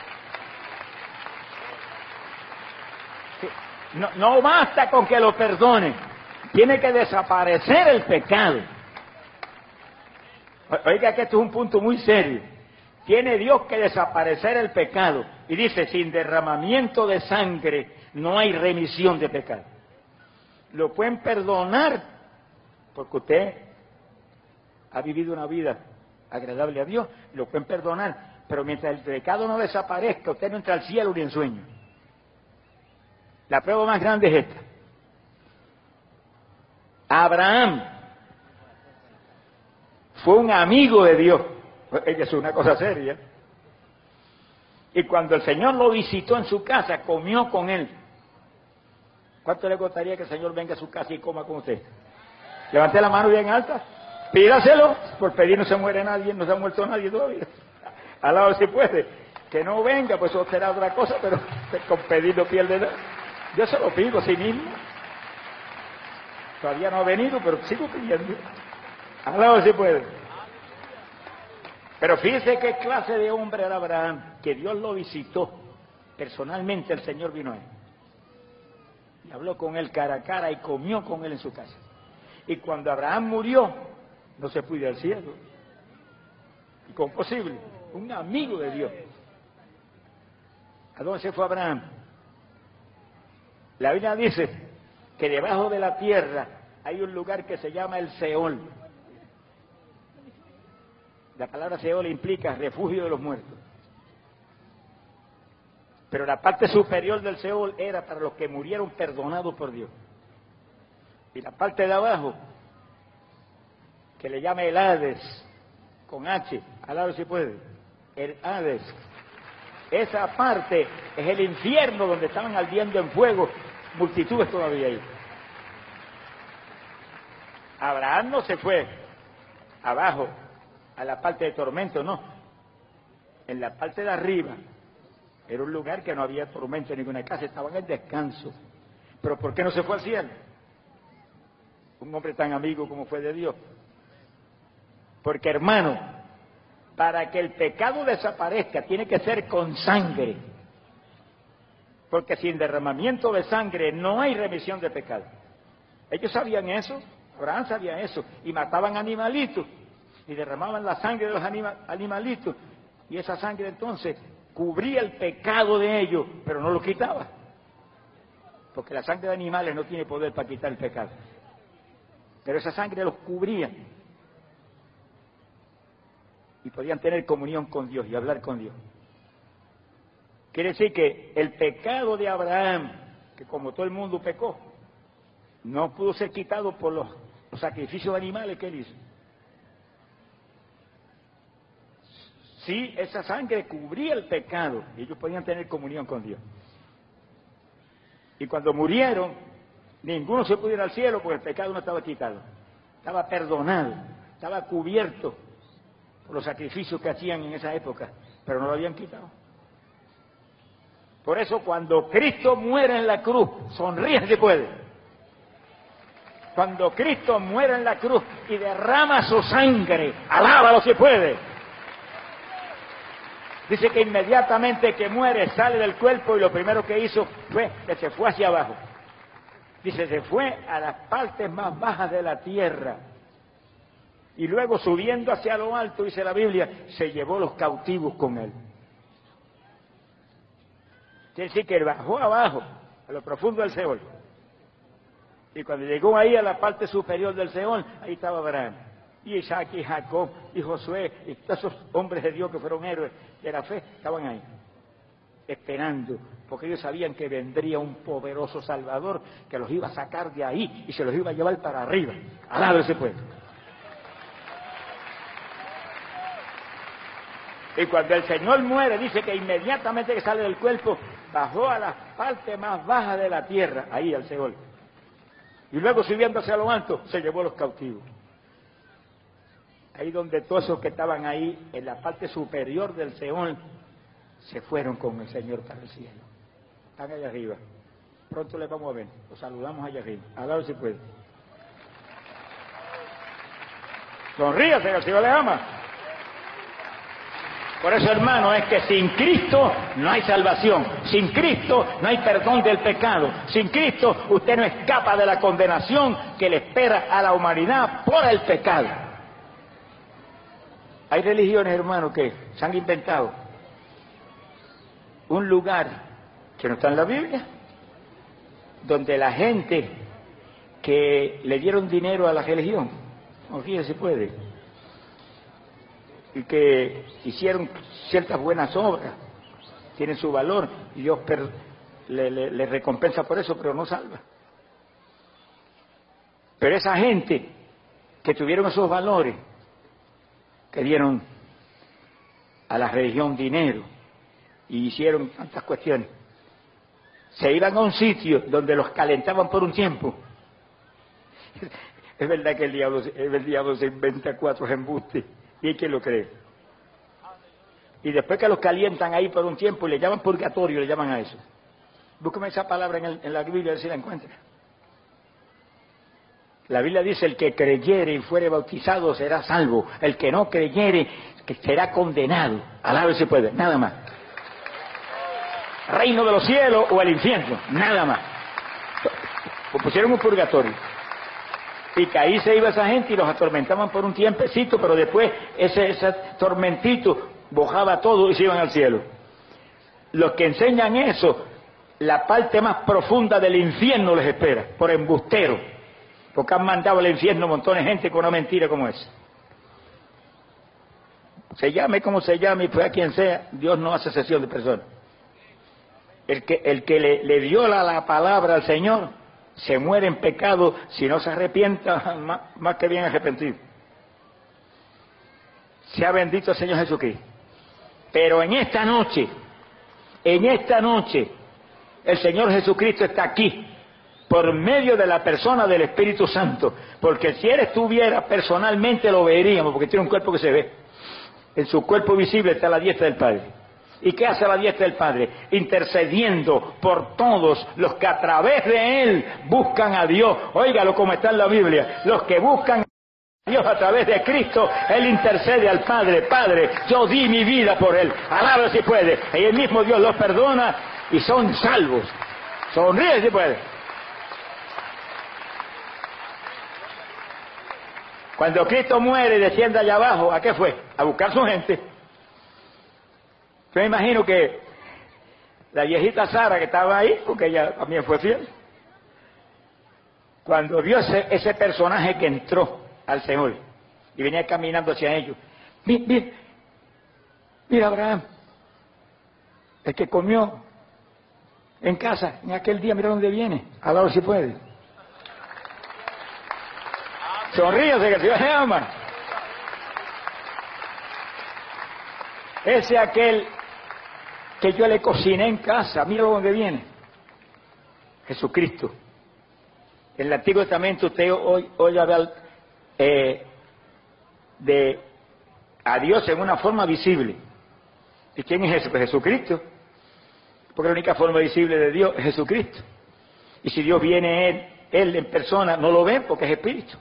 No, no basta con que lo perdone. Tiene que desaparecer el pecado. Oiga que esto es un punto muy serio. Tiene Dios que desaparecer el pecado. Y dice, sin derramamiento de sangre no hay remisión de pecado. Lo pueden perdonar porque usted ha vivido una vida agradable a Dios, lo pueden perdonar, pero mientras el pecado no desaparezca, usted no entra al cielo ni en sueño. La prueba más grande es esta. Abraham fue un amigo de Dios, es una cosa seria, y cuando el Señor lo visitó en su casa, comió con él. ¿Cuánto le gustaría que el Señor venga a su casa y coma con usted? Levanté la mano bien alta. Pídaselo. Por pedir no se muere nadie, no se ha muerto nadie todavía. Al lado si puede. Que no venga, pues eso será otra cosa, pero con pedir no pierde nada. Yo se lo pido a sí mismo. Todavía no ha venido, pero sigo pidiendo. Al lado si puede. Pero fíjese qué clase de hombre era Abraham, que Dios lo visitó. Personalmente el Señor vino a él. Y habló con él cara a cara y comió con él en su casa. Y cuando Abraham murió, no se fue al cielo. ¿Y cómo posible? Un amigo de Dios. ¿A dónde se fue Abraham? La Biblia dice que debajo de la tierra hay un lugar que se llama el Seol. La palabra Seol implica refugio de los muertos. Pero la parte superior del Seol era para los que murieron perdonados por Dios. Y la parte de abajo, que le llama el Hades, con H, al lado si puede, el Hades. Esa parte es el infierno donde estaban ardiendo en fuego multitudes todavía ahí. Abraham no se fue abajo a la parte de tormento, no. En la parte de arriba era un lugar que no había tormento en ninguna casa, estaban en descanso. Pero ¿por qué no se fue al cielo? Un hombre tan amigo como fue de Dios. Porque, hermano, para que el pecado desaparezca tiene que ser con sangre. Porque sin derramamiento de sangre no hay remisión de pecado. Ellos sabían eso, Abraham sabía eso, y mataban animalitos, y derramaban la sangre de los anima, animalitos, y esa sangre entonces cubría el pecado de ellos, pero no lo quitaba. Porque la sangre de animales no tiene poder para quitar el pecado. Pero esa sangre los cubría. Y podían tener comunión con Dios y hablar con Dios. Quiere decir que el pecado de Abraham, que como todo el mundo pecó, no pudo ser quitado por los, los sacrificios de animales que él hizo. Sí, esa sangre cubría el pecado y ellos podían tener comunión con Dios. Y cuando murieron, ninguno se pudo ir al cielo porque el pecado no estaba quitado. Estaba perdonado, estaba cubierto por los sacrificios que hacían en esa época, pero no lo habían quitado. Por eso cuando Cristo muere en la cruz, sonríe si puede. Cuando Cristo muere en la cruz y derrama su sangre, alábalo si puede. Dice que inmediatamente que muere sale del cuerpo y lo primero que hizo fue que se fue hacia abajo. Dice, se fue a las partes más bajas de la tierra. Y luego subiendo hacia lo alto, dice la Biblia, se llevó los cautivos con él. Quiere decir que él bajó abajo, a lo profundo del Seol. Y cuando llegó ahí a la parte superior del Seol, ahí estaba Abraham, y Isaac, y Jacob, y Josué, y todos esos hombres de Dios que fueron héroes de la fe, estaban ahí, esperando, porque ellos sabían que vendría un poderoso Salvador que los iba a sacar de ahí y se los iba a llevar para arriba, al lado de ese pueblo. Y cuando el Señor muere, dice que inmediatamente que sale del cuerpo, bajó a la parte más baja de la tierra, ahí al Seol. Y luego subiendo hacia lo alto, se llevó los cautivos. Ahí donde todos esos que estaban ahí, en la parte superior del Seol, se fueron con el Señor para el cielo. Están allá arriba. Pronto les vamos a ver. Los saludamos allá arriba. A ver si puede. Sonríase, que el Señor le ama. Por eso, hermano, es que sin Cristo no hay salvación. Sin Cristo no hay perdón del pecado. Sin Cristo usted no escapa de la condenación que le espera a la humanidad por el pecado. Hay religiones, hermano, que se han inventado un lugar que no está en la Biblia, donde la gente que le dieron dinero a la religión, oye, se puede, y que hicieron ciertas buenas obras, tienen su valor, y Dios per, le, le, le recompensa por eso, pero no salva. Pero esa gente que tuvieron esos valores, que dieron a la religión dinero, y hicieron tantas cuestiones, se iban a un sitio donde los calentaban por un tiempo. Es verdad que el diablo, el diablo se inventa cuatro embustes y hay quien lo cree. Y después que los calientan ahí por un tiempo y le llaman purgatorio, le llaman a eso. Búscame esa palabra en, el, en la Biblia, a ver si la encuentra. La Biblia dice, el que creyere y fuere bautizado será salvo. El que no creyere que será condenado. Alábese si puede, nada más. Reino de los cielos o el infierno, nada más. Pues pusieron un purgatorio. Y que ahí se iba esa gente y los atormentaban por un tiempecito, pero después ese, ese tormentito bojaba todo y se iban al cielo. Los que enseñan eso, la parte más profunda del infierno les espera, por embustero, porque han mandado al infierno montones de gente con una mentira como esa. Se llame como se llame y fue a quien sea, Dios no hace excepción de personas. El que, el que le, le dio la, la palabra al Señor se muere en pecado si no se arrepienta, más, más que bien arrepentido. Sea bendito el Señor Jesucristo. Pero en esta noche, en esta noche, el Señor Jesucristo está aquí, por medio de la persona del Espíritu Santo, porque si Él estuviera personalmente lo veríamos, porque tiene un cuerpo que se ve. En su cuerpo visible está la diestra del Padre. ¿Y qué hace la diestra del Padre? Intercediendo por todos los que a través de Él buscan a Dios. Óigalo como está en la Biblia. Los que buscan a Dios a través de Cristo, Él intercede al Padre. Padre, yo di mi vida por Él. Alábalo si puede. Y el mismo Dios los perdona y son salvos. Sonríe si puede. Cuando Cristo muere y desciende allá abajo, ¿a qué fue? A buscar su gente. Yo me imagino que la viejita Sara que estaba ahí, porque ella también fue fiel, cuando vio ese, ese personaje que entró al Señor y venía caminando hacia ellos, mira, mira, mira Abraham, el que comió en casa en aquel día, mira dónde viene, a ver si puede. Sonríase que el Señor se ama. Ese aquel que yo le cociné en casa, mira dónde viene. Jesucristo. En el Antiguo Testamento usted hoy, hoy habla eh, de a Dios en una forma visible. ¿Y quién es ese? Pues Jesucristo. Porque la única forma visible de Dios es Jesucristo. Y si Dios viene Él, Él en persona, no lo ven porque es Espíritu.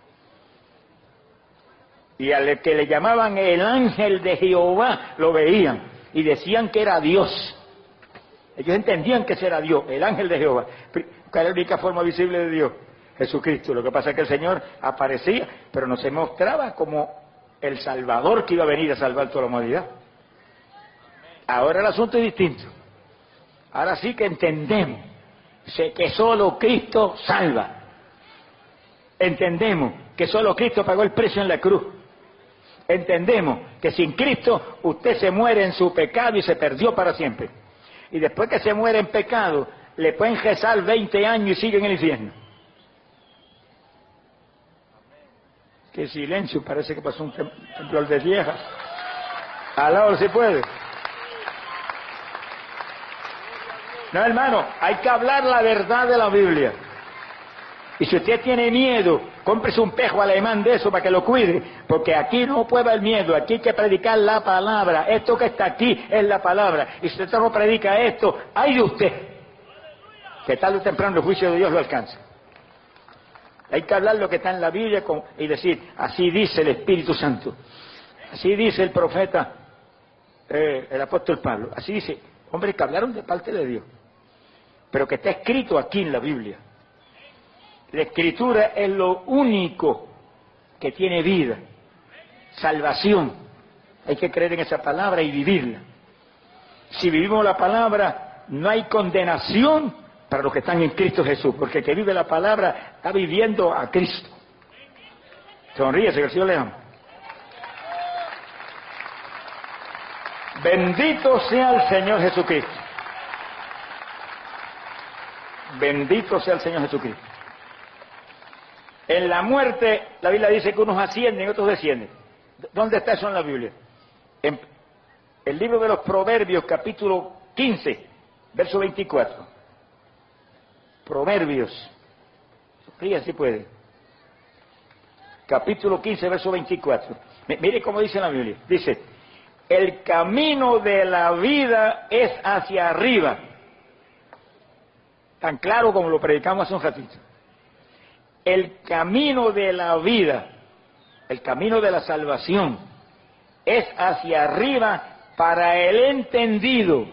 Y al que le llamaban el ángel de Jehová, lo veían y decían que era Dios. Ellos entendían que ese era Dios, el ángel de Jehová. ¿Cuál es la única forma visible de Dios? Jesucristo. Lo que pasa es que el Señor aparecía, pero no se mostraba como el Salvador que iba a venir a salvar toda la humanidad. Ahora el asunto es distinto. Ahora sí que entendemos que solo Cristo salva. Entendemos que solo Cristo pagó el precio en la cruz. Entendemos que sin Cristo usted se muere en su pecado y se perdió para siempre. Y después que se muere en pecado, le pueden rezar veinte años y sigue en el infierno. Qué silencio, parece que pasó un tem temblor de viejas. Al lado se puede. No, hermano, hay que hablar la verdad de la Biblia. Y si usted tiene miedo, cómprese un pejo alemán de eso para que lo cuide, porque aquí no puede haber miedo, aquí hay que predicar la palabra. Esto que está aquí es la palabra. Y si usted no predica esto, ¡ay de usted! Que tarde o temprano el juicio de Dios lo alcanza. Hay que hablar lo que está en la Biblia con, y decir, así dice el Espíritu Santo, así dice el profeta, eh, el apóstol Pablo, así dice, hombre, que hablaron de parte de Dios, pero que está escrito aquí en la Biblia. La Escritura es lo único que tiene vida, salvación. Hay que creer en esa palabra y vivirla. Si vivimos la palabra, no hay condenación para los que están en Cristo Jesús, porque el que vive la palabra está viviendo a Cristo. Sonríese, que el Señor le ama. Bendito sea el Señor Jesucristo. Bendito sea el Señor Jesucristo. En la muerte, la Biblia dice que unos ascienden y otros descienden. ¿Dónde está eso en la Biblia? En el libro de los Proverbios, capítulo quince, verso veinticuatro. Proverbios. Ríe si puede. capítulo quince, verso veinticuatro. Mire cómo dice la Biblia. Dice, el camino de la vida es hacia arriba. Tan claro como lo predicamos hace un ratito. El camino de la vida, el camino de la salvación, es hacia arriba para el entendido.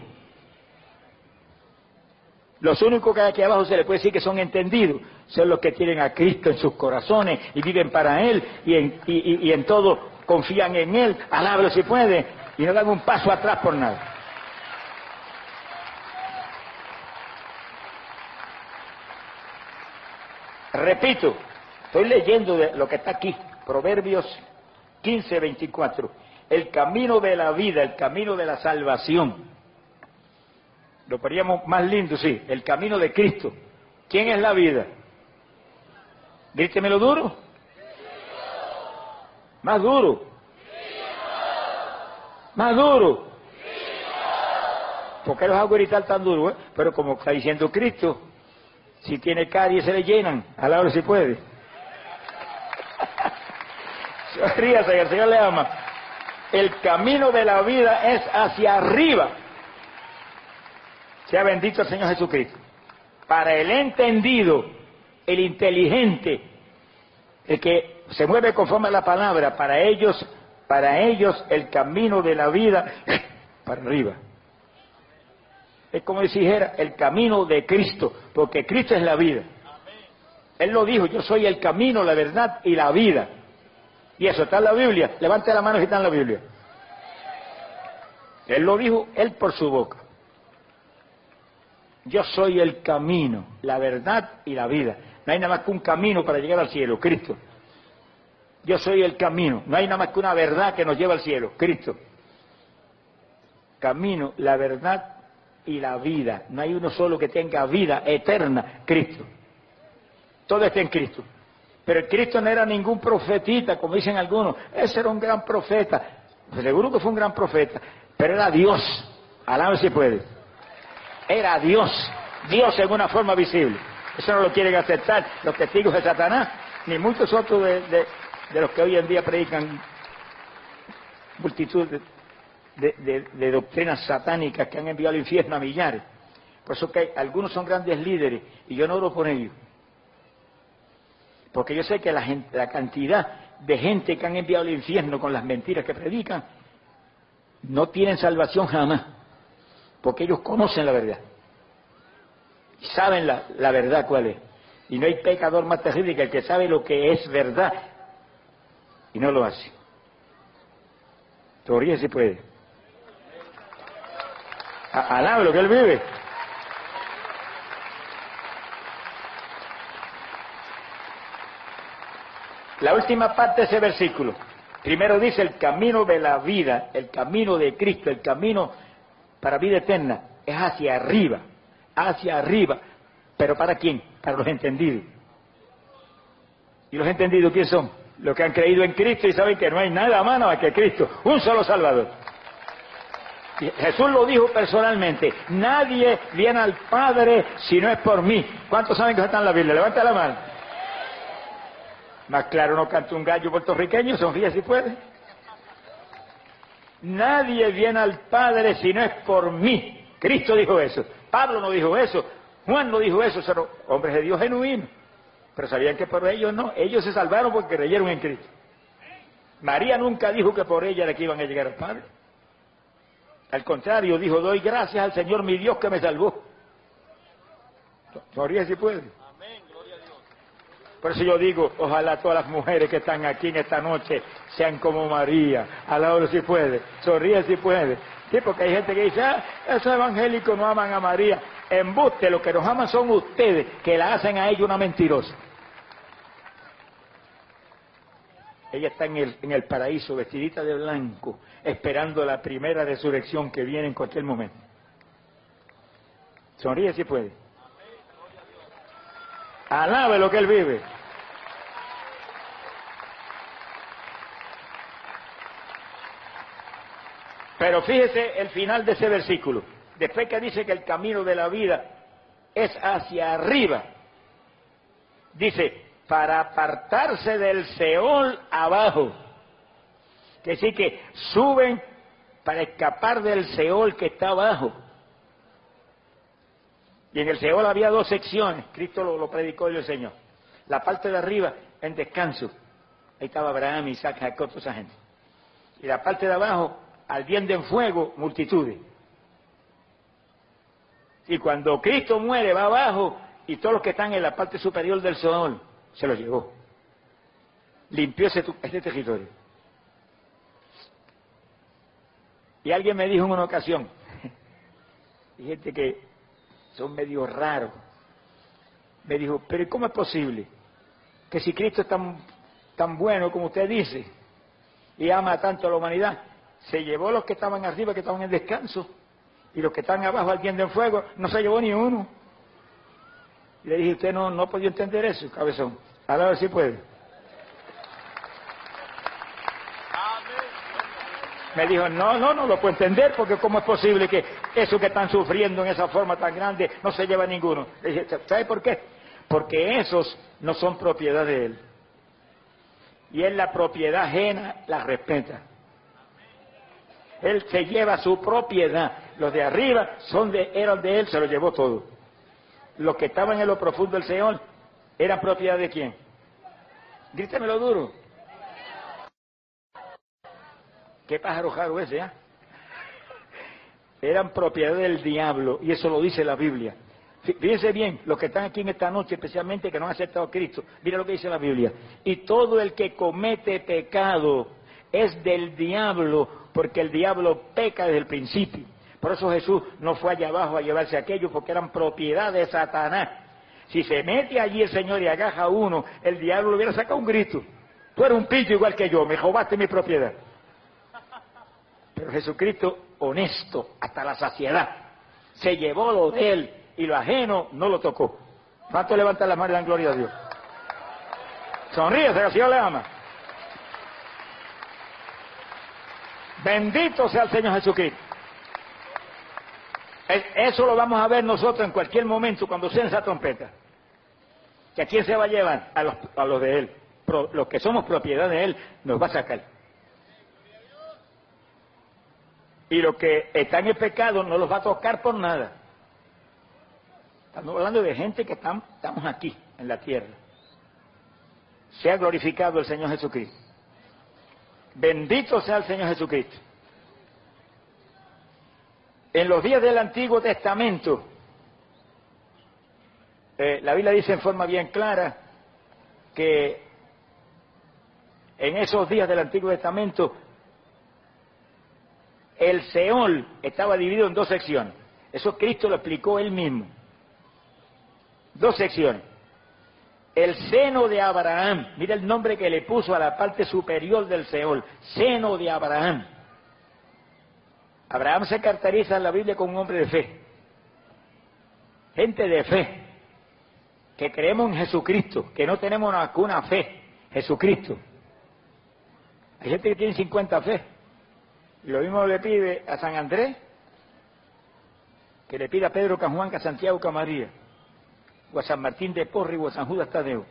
Los únicos que hay aquí abajo se les puede decir que son entendidos son los que tienen a Cristo en sus corazones y viven para Él y en, y, y, y en todo confían en Él, alábalo si puede, y no dan un paso atrás por nada. Repito, estoy leyendo de lo que está aquí, Proverbios quince, veinticuatro. El camino de la vida, el camino de la salvación. Lo poníamos más lindo, sí, el camino de Cristo. ¿Quién es la vida? Grítemelo duro. Más duro. Más duro. ¿Por qué los hago gritar tan duro? Eh? Pero como está diciendo Cristo, si tiene caries se le llenan, a la hora si puede. Ríase, que el Señor le ama. El camino de la vida es hacia arriba. Sea bendito el Señor Jesucristo. Para el entendido, el inteligente, el que se mueve conforme a la palabra, para ellos, para ellos el camino de la vida para arriba. Es como si dijera el camino de Cristo, porque Cristo es la vida. Él lo dijo, yo soy el camino, la verdad y la vida. Y eso está en la Biblia. Levante la mano si está en la Biblia. Él lo dijo, él por su boca. Yo soy el camino, la verdad y la vida. No hay nada más que un camino para llegar al cielo, Cristo. Yo soy el camino. No hay nada más que una verdad que nos lleva al cielo, Cristo. Camino, la verdad y la vida. No hay uno solo que tenga vida eterna, Cristo. Todo está en Cristo. Pero el Cristo no era ningún profetita, como dicen algunos. Ese era un gran profeta. Seguro que fue un gran profeta. Pero era Dios. Alaba si puede. Era Dios. Dios en una forma visible. Eso no lo quieren aceptar los testigos de Satanás, ni muchos otros de, de, de los que hoy en día predican multitud de, de, de, de doctrinas satánicas que han enviado al infierno a millares. Por eso que hay, algunos son grandes líderes y yo no oro por ellos. Porque yo sé que la, gente, la cantidad de gente que han enviado al infierno con las mentiras que predican no tienen salvación jamás. Porque ellos conocen la verdad. Y saben la, la verdad cuál es. Y no hay pecador más terrible que el que sabe lo que es verdad y no lo hace. Todavía se puede. Alaba lo que él vive. La última parte de ese versículo. Primero dice el camino de la vida, el camino de Cristo, el camino para vida eterna. Es hacia arriba, hacia arriba. ¿Pero para quién? Para los entendidos. ¿Y los entendidos quién son? Los que han creído en Cristo y saben que no hay nada más más que Cristo. Un solo Salvador. Y Jesús lo dijo personalmente. Nadie viene al Padre si no es por mí. ¿Cuántos saben que eso está en la Biblia? Levanta la mano. Más claro no canta un gallo puertorriqueño, sonríe si puede. Nadie viene al Padre si no es por mí. Cristo dijo eso. Pablo no dijo eso. Juan no dijo eso. Son hombres de Dios genuinos. Pero sabían que por ellos no. Ellos se salvaron porque creyeron en Cristo. María nunca dijo que por ella era que iban a llegar al Padre. Al contrario, dijo, doy gracias al Señor mi Dios que me salvó. Sonríe si puede. Por eso yo digo, ojalá todas las mujeres que están aquí en esta noche sean como María. Alabado si puede. Sonríe si puede. Sí, porque hay gente que dice, ah, esos evangélicos no aman a María. Embuste, los que nos aman son ustedes, que la hacen a ella una mentirosa. Ella está en el, en el paraíso, vestidita de blanco, esperando la primera resurrección que viene en cualquier momento. Sonríe si puede. Alabe lo que él vive. Pero fíjese el final de ese versículo. Después que dice que el camino de la vida es hacia arriba. Dice, para apartarse del Seol abajo. Que sí que suben para escapar del Seol que está abajo. Y en el Seol había dos secciones, Cristo lo, lo predicó y lo enseñó. La parte de arriba en descanso, ahí estaba Abraham, Isaac, Jacob, toda esa gente. Y la parte de abajo, ardiendo en fuego, multitudes. Y cuando Cristo muere, va abajo, y todos los que están en la parte superior del Seol, se los llevó. Limpió ese, ese territorio. Y alguien me dijo en una ocasión, y gente que son medio raros, me dijo, pero ¿cómo es posible que si Cristo es tan, tan bueno como usted dice, y ama tanto a la humanidad, se llevó a los que estaban arriba, que estaban en descanso, y los que están abajo ardiendo en fuego, no se llevó ni uno? Y le dije, usted no, no ha podido entender eso, cabezón. Ahora a ver si puede. Me dijo, no, no, no lo puedo entender, porque ¿cómo es posible que eso que están sufriendo en esa forma tan grande no se lleva a ninguno? Le dije, ¿sabe por qué? Porque esos no son propiedad de Él. Y Él la propiedad ajena la respeta. Él se lleva su propiedad. Los de arriba son de, eran de Él, se lo llevó todo. Los que estaban en lo profundo del Seol eran propiedad de quién. Grítemelo duro. ¿Qué pájaro jaro ese, ah? ¿eh? Eran propiedad del diablo, y eso lo dice la Biblia. Fíjense bien, los que están aquí en esta noche, especialmente que no han aceptado a Cristo, mira lo que dice la Biblia. Y todo el que comete pecado es del diablo, porque el diablo peca desde el principio. Por eso Jesús no fue allá abajo a llevarse aquellos, porque eran propiedad de Satanás. Si se mete allí el Señor y agaja a uno, el diablo le hubiera sacado un grito. Tú eres un pillo igual que yo, me robaste mi propiedad. Pero Jesucristo, honesto hasta la saciedad, se llevó lo de Él y lo ajeno no lo tocó. ¿Cuánto levantan las manos y dan gloria a Dios? Sonríe, que el Señor le ama. Bendito sea el Señor Jesucristo. Eso lo vamos a ver nosotros en cualquier momento cuando suene esa trompeta. ¿Que a quién se va a llevar? A los, a los de Él. Pro, los que somos propiedad de Él nos va a sacar. Y los que están en pecado no los va a tocar por nada. Estamos hablando de gente que están, estamos aquí, en la tierra. Sea glorificado el Señor Jesucristo. Bendito sea el Señor Jesucristo. En los días del Antiguo Testamento, eh, la Biblia dice en forma bien clara que en esos días del Antiguo Testamento el Seol estaba dividido en dos secciones. Eso Cristo lo explicó Él mismo. Dos secciones. El seno de Abraham, mira el nombre que le puso a la parte superior del Seol, seno de Abraham. Abraham se caracteriza en la Biblia como un hombre de fe. Gente de fe, que creemos en Jesucristo, que no tenemos ninguna fe, Jesucristo. Hay gente que tiene cincuenta fe. Y lo mismo le pide a San Andrés, que le pide a Pedro, que a Juan, que a Santiago, que a María, o a San Martín de Porres, o a San Judas Tadeo.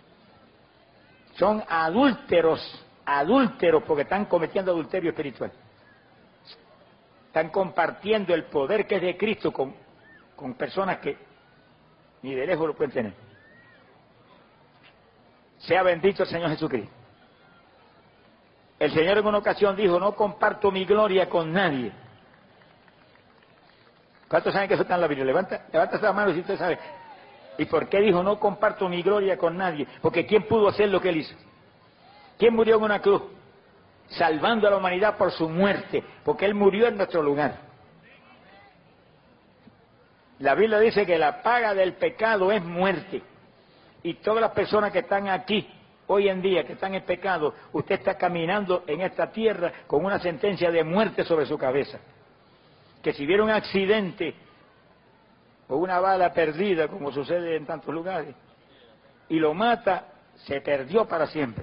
Son adúlteros, adúlteros, porque están cometiendo adulterio espiritual. Están compartiendo el poder que es de Cristo con, con personas que ni de lejos lo pueden tener. Sea bendito el Señor Jesucristo. El Señor en una ocasión dijo, no comparto mi gloria con nadie. ¿Cuántos saben que eso está en la Biblia? Levanta, levanta esa mano si usted sabe. ¿Y por qué dijo, no comparto mi gloria con nadie? Porque ¿quién pudo hacer lo que Él hizo? ¿Quién murió en una cruz? Salvando a la humanidad por su muerte, porque Él murió en nuestro lugar. La Biblia dice que la paga del pecado es muerte. Y todas las personas que están aquí, hoy en día, que están en pecado, usted está caminando en esta tierra con una sentencia de muerte sobre su cabeza. Que si hubiera un accidente o una bala perdida, como sucede en tantos lugares, y lo mata, se perdió para siempre.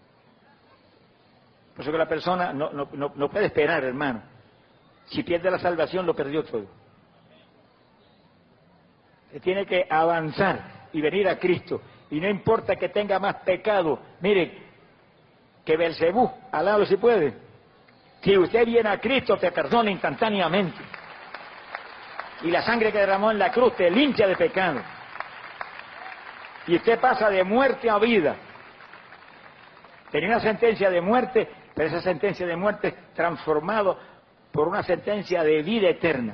Por eso que la persona no, no, no, no puede esperar, hermano. Si pierde la salvación, lo perdió todo. Se tiene que avanzar y venir a Cristo Y no importa que tenga más pecado, mire, que Belcebú, alabado si puede. Si usted viene a Cristo, te perdona instantáneamente. Y la sangre que derramó en la cruz te limpia de pecado. Y usted pasa de muerte a vida. Tenía una sentencia de muerte, pero esa sentencia de muerte es transformada por una sentencia de vida eterna.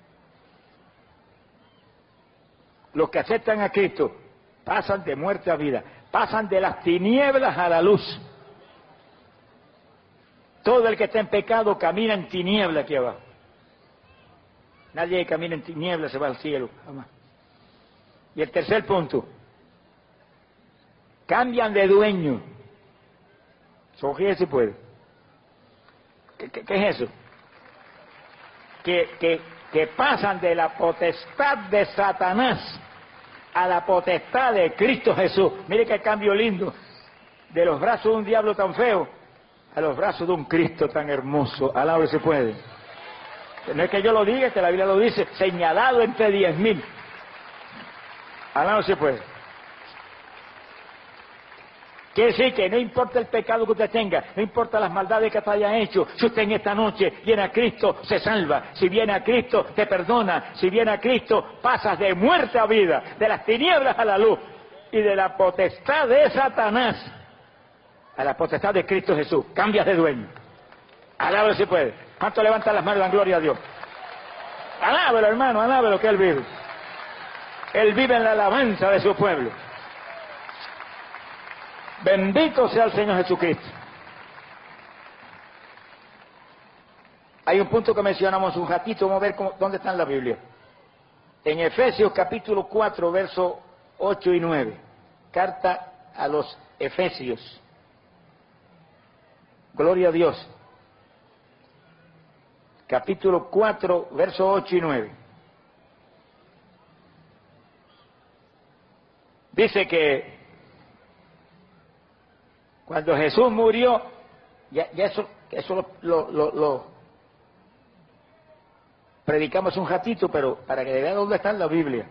Los que aceptan a Cristo pasan de muerte a vida, pasan de las tinieblas a la luz. Todo el que está en pecado camina en tiniebla aquí abajo. Nadie que camina en tiniebla se va al cielo, jamás. Y el tercer punto, cambian de dueño. Sonríe si puede. ¿Qué, qué, qué es eso? Que, que, que pasan de la potestad de Satanás a la potestad de Cristo Jesús. Mire qué cambio lindo. De los brazos de un diablo tan feo a los brazos de un Cristo tan hermoso. Alabado si puede. No es que yo lo diga, es que la Biblia lo dice, señalado entre diez mil. Alabado si puede. Quiere decir que no importa el pecado que usted tenga, no importa las maldades que usted haya hecho, si usted en esta noche viene a Cristo, se salva. Si viene a Cristo, te perdona. Si viene a Cristo, pasas de muerte a vida, de las tinieblas a la luz, y de la potestad de Satanás a la potestad de Cristo Jesús. Cambias de dueño. Alábelo si puede. ¿Cuánto levantan las manos y dan gloria a Dios? Alábelo, hermano, alábelo que Él vive. Él vive en la alabanza de su pueblo. Bendito sea el Señor Jesucristo. Hay un punto que mencionamos un ratito, vamos a ver cómo, dónde está en la Biblia. En Efesios capítulo cuatro, versos ocho y nueve. Carta a los Efesios. Gloria a Dios. Capítulo cuatro, versos ocho y nueve. Dice que cuando Jesús murió, ya, ya eso, eso lo, lo, lo, lo predicamos un ratito, pero para que vean dónde está en la Biblia.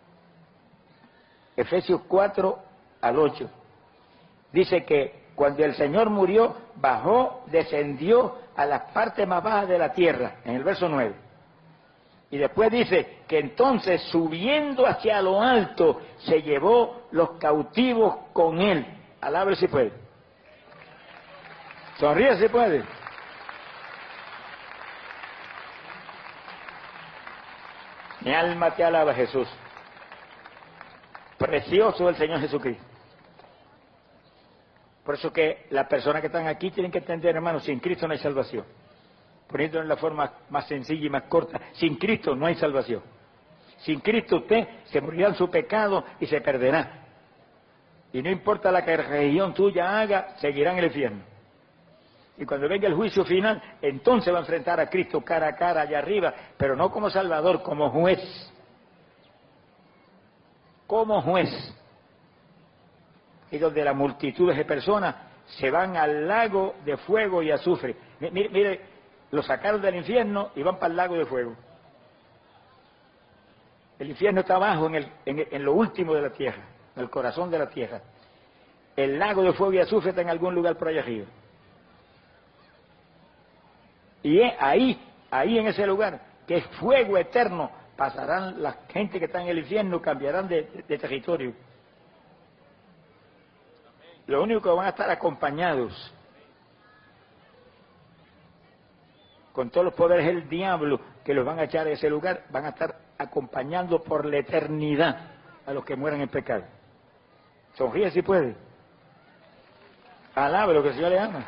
Efesios cuatro al ocho. Dice que cuando el Señor murió, bajó, descendió a las partes más bajas de la tierra, en el verso nueve. Y después dice que entonces, subiendo hacia lo alto, se llevó los cautivos con él. Alábele si puede. Sonríe si puede. Mi alma te alaba, Jesús. Precioso el Señor Jesucristo. Por eso que las personas que están aquí tienen que entender, hermanos, sin Cristo no hay salvación. Poniéndolo en la forma más sencilla y más corta, sin Cristo no hay salvación. Sin Cristo usted se morirá en su pecado y se perderá. Y no importa la que religión tuya haga, seguirá en el infierno. Y cuando venga el juicio final, entonces va a enfrentar a Cristo cara a cara allá arriba, pero no como Salvador, como juez. Como juez. Y donde las multitudes de personas se van al lago de fuego y azufre. Mire, mire, lo sacaron del infierno y van para el lago de fuego. El infierno está abajo, en, el, en, en lo último de la tierra, en el corazón de la tierra. El lago de fuego y azufre está en algún lugar por allá arriba. Y ahí, ahí en ese lugar, que es fuego eterno, pasarán la gente que está en el infierno, cambiarán de, de, de territorio. Lo único que van a estar acompañados con todos los poderes del diablo que los van a echar a ese lugar, van a estar acompañando por la eternidad a los que mueran en pecado. Sonríe si puede. Alabe lo que el Señor le ama.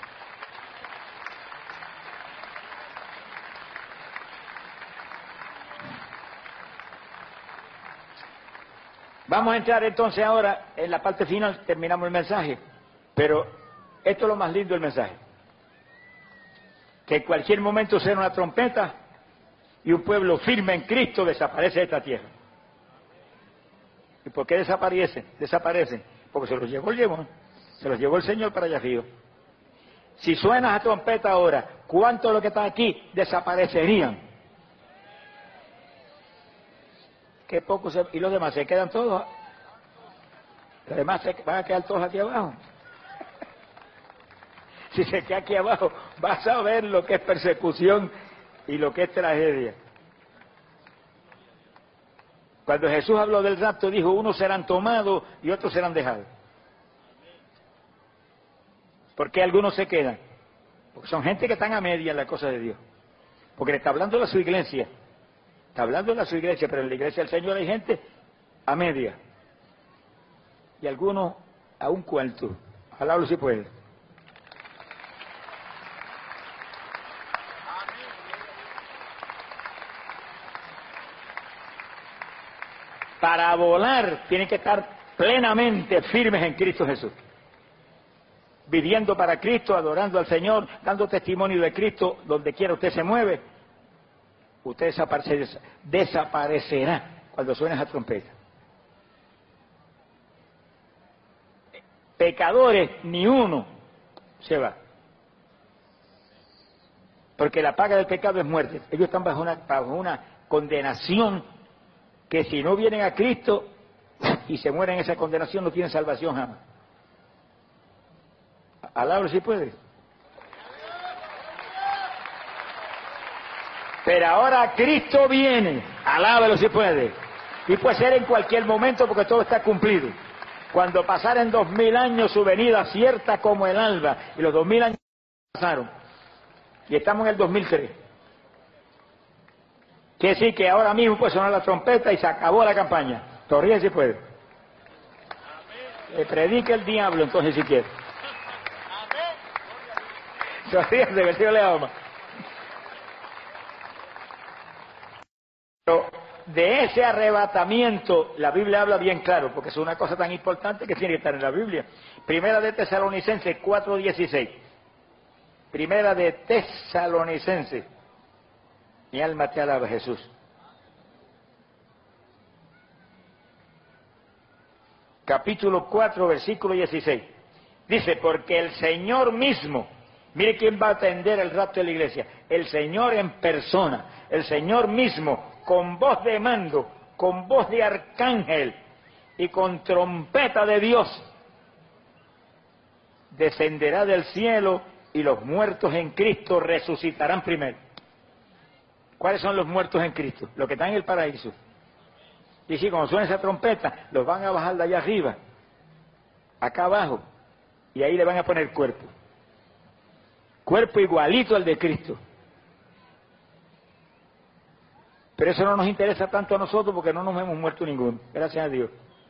Vamos a entrar entonces ahora en la parte final, terminamos el mensaje, pero esto es lo más lindo del mensaje. Que en cualquier momento suena una trompeta y un pueblo firme en Cristo desaparece de esta tierra. ¿Y por qué desaparecen? Desaparecen. Porque se los llevó el llevón, se los llevó el Señor para allá arriba. Si suena esa trompeta ahora, ¿cuántos de los que están aquí desaparecerían? Qué poco se... y los demás se quedan todos. Además, se van a quedar todos aquí abajo. Si se queda aquí abajo, vas a ver lo que es persecución y lo que es tragedia. Cuando Jesús habló del rapto, dijo, unos serán tomados y otros serán dejados. ¿Por qué algunos se quedan? Porque son gente que están a media en la cosa de Dios. Porque le está hablando a su iglesia. Está hablando a su iglesia, pero en la iglesia del Señor hay gente a media. Y algunos a un cuarto. Hablarlo si puede. Para volar tienen que estar plenamente firmes en Cristo Jesús. Viviendo para Cristo, adorando al Señor, dando testimonio de Cristo donde quiera usted se mueve. Usted desaparece, desaparecerá cuando suene esa trompeta. Pecadores, ni uno se va. Porque la paga del pecado es muerte. Ellos están bajo una, bajo una condenación que si no vienen a Cristo y se mueren en esa condenación no tienen salvación jamás. Alábalo si puede. Pero ahora Cristo viene, alábalo si puede. Y puede ser en cualquier momento porque todo está cumplido. Cuando pasaren dos mil años su venida cierta como el alba, y los dos mil años pasaron, y estamos en el dos mil tres. Quiere decir que ahora mismo puede sonar la trompeta y se acabó la campaña. Torríe si puede. Le predique el diablo entonces si quiere. Torríe que el Señor le ama. Pero de ese arrebatamiento la Biblia habla bien claro, porque es una cosa tan importante que tiene que estar en la Biblia. Primera de Tesalonicenses cuatro dieciséis. Primera de Tesalonicenses. Mi alma te alaba, Jesús. Capítulo cuatro, versículo dieciséis. Dice, porque el Señor mismo, mire quién va a atender el rapto de la iglesia, el Señor en persona, el Señor mismo, con voz de mando, con voz de arcángel y con trompeta de Dios, descenderá del cielo y los muertos en Cristo resucitarán primero. ¿Cuáles son los muertos en Cristo? Los que están en el paraíso. Y si cuando suena esa trompeta, los van a bajar de allá arriba, acá abajo, y ahí le van a poner cuerpo. Cuerpo igualito al de Cristo. Pero eso no nos interesa tanto a nosotros porque no nos hemos muerto ninguno, gracias a Dios.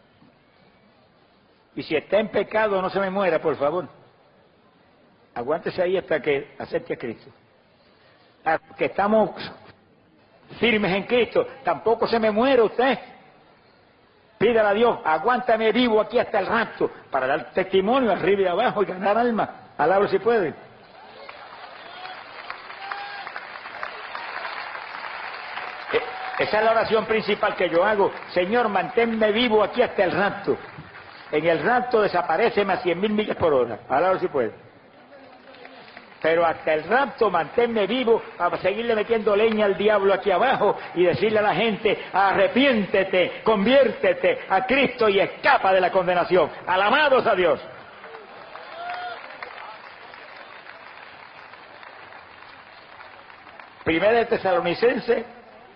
Y si está en pecado, no se me muera, por favor. Aguántese ahí hasta que acepte a Cristo. Hasta que estamos firmes en Cristo, tampoco se me muere usted. Pídale a Dios, aguántame vivo aquí hasta el rapto, para dar testimonio arriba y abajo y ganar alma. Alabro si puede. Esa es la oración principal que yo hago. Señor, manténme vivo aquí hasta el rapto. En el rapto desapareceme a cien mil millas por hora. Alabro si puede. Pero hasta el rapto manténme vivo para seguirle metiendo leña al diablo aquí abajo y decirle a la gente, arrepiéntete, conviértete a Cristo y escapa de la condenación. Alabados a Dios. Primera de Tesalonicenses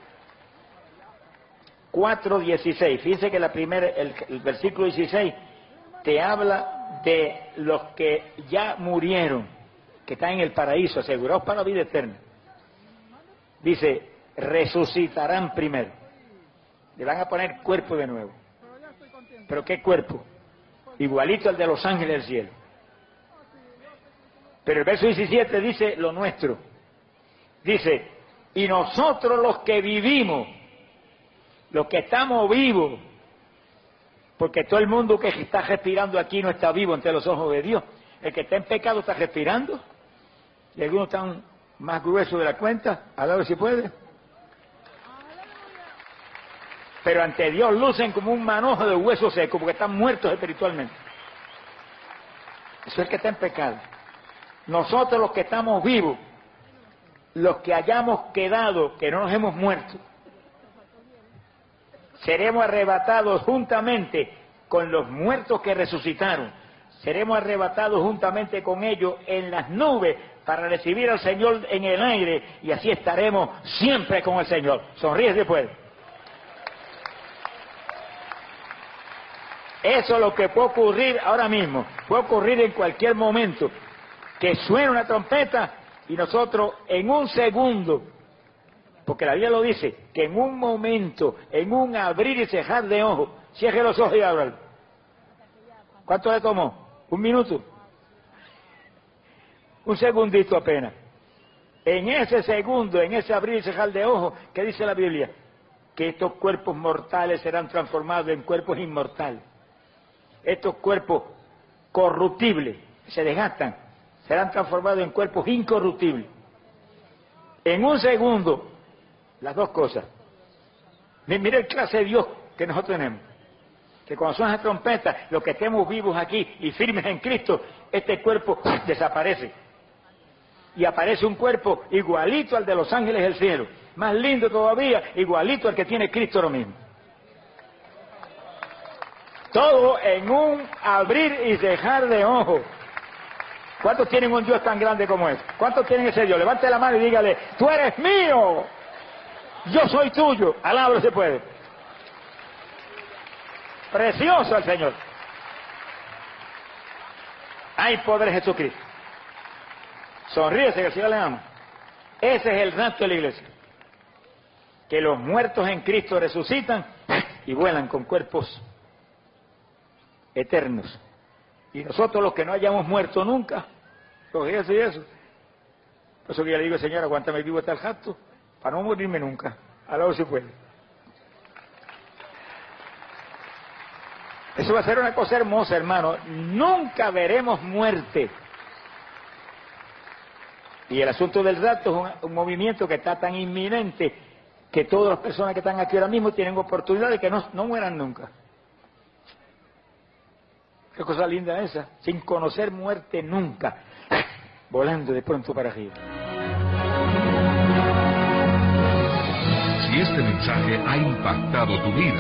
cuatro dieciséis. Fíjense que la primera, el, el versículo dieciséis te habla de los que ya murieron, que están en el paraíso, asegurados para la vida eterna. Dice, resucitarán primero. Le van a poner cuerpo de nuevo. ¿Pero qué cuerpo? Igualito al de los ángeles del cielo. Pero el verso diecisiete dice lo nuestro. Dice, y nosotros los que vivimos, los que estamos vivos, porque todo el mundo que está respirando aquí no está vivo ante los ojos de Dios. El que está en pecado está respirando. Y algunos están más gruesos de la cuenta, a ver si puede. Pero ante Dios lucen como un manojo de hueso seco, porque están muertos espiritualmente. Eso es el que está en pecado. Nosotros los que estamos vivos, los que hayamos quedado, que no nos hemos muerto, seremos arrebatados juntamente con los muertos que resucitaron. Seremos arrebatados juntamente con ellos en las nubes para recibir al Señor en el aire, y así estaremos siempre con el Señor. Sonríe después. Eso es lo que puede ocurrir ahora mismo, puede ocurrir en cualquier momento, que suene una trompeta y nosotros en un segundo, porque la Biblia lo dice, que en un momento, en un abrir y cerrar de ojos, cierre los ojos y ábralo. ¿Cuánto le tomó? ¿Un minuto? Un segundito apenas. En ese segundo, en ese abrir y cerrar de ojos, ¿qué dice la Biblia? Que estos cuerpos mortales serán transformados en cuerpos inmortales. Estos cuerpos corruptibles, se desgastan, serán transformados en cuerpos incorruptibles. En un segundo, las dos cosas. Mira el clase de Dios que nosotros tenemos. Que cuando suena la trompeta, los que estemos vivos aquí y firmes en Cristo, este cuerpo desaparece. Y aparece un cuerpo igualito al de los ángeles del cielo. Más lindo todavía, igualito al que tiene Cristo ahora mismo. Todo en un abrir y cerrar de ojos. ¿Cuántos tienen un Dios tan grande como ese? ¿Cuántos tienen ese Dios? Levante la mano y dígale, tú eres mío, yo soy tuyo. Alábalo se puede. Precioso el Señor. Hay poder en Jesucristo. Sonríese que el Señor le ama. Ese es el rapto de la iglesia. Que los muertos en Cristo resucitan y vuelan con cuerpos eternos. Y nosotros los que no hayamos muerto nunca, pues eso y eso. Por eso que yo le digo, Señor, aguántame vivo hasta el jacto, para no morirme nunca. A la hora se puede. Eso va a ser una cosa hermosa, hermano. Nunca veremos muerte. Y el asunto del rapto es un, un movimiento que está tan inminente que todas las personas que están aquí ahora mismo tienen oportunidad de que no, no mueran nunca. Qué cosa linda esa, sin conocer muerte nunca, volando de pronto para arriba. Si este mensaje ha impactado tu vida,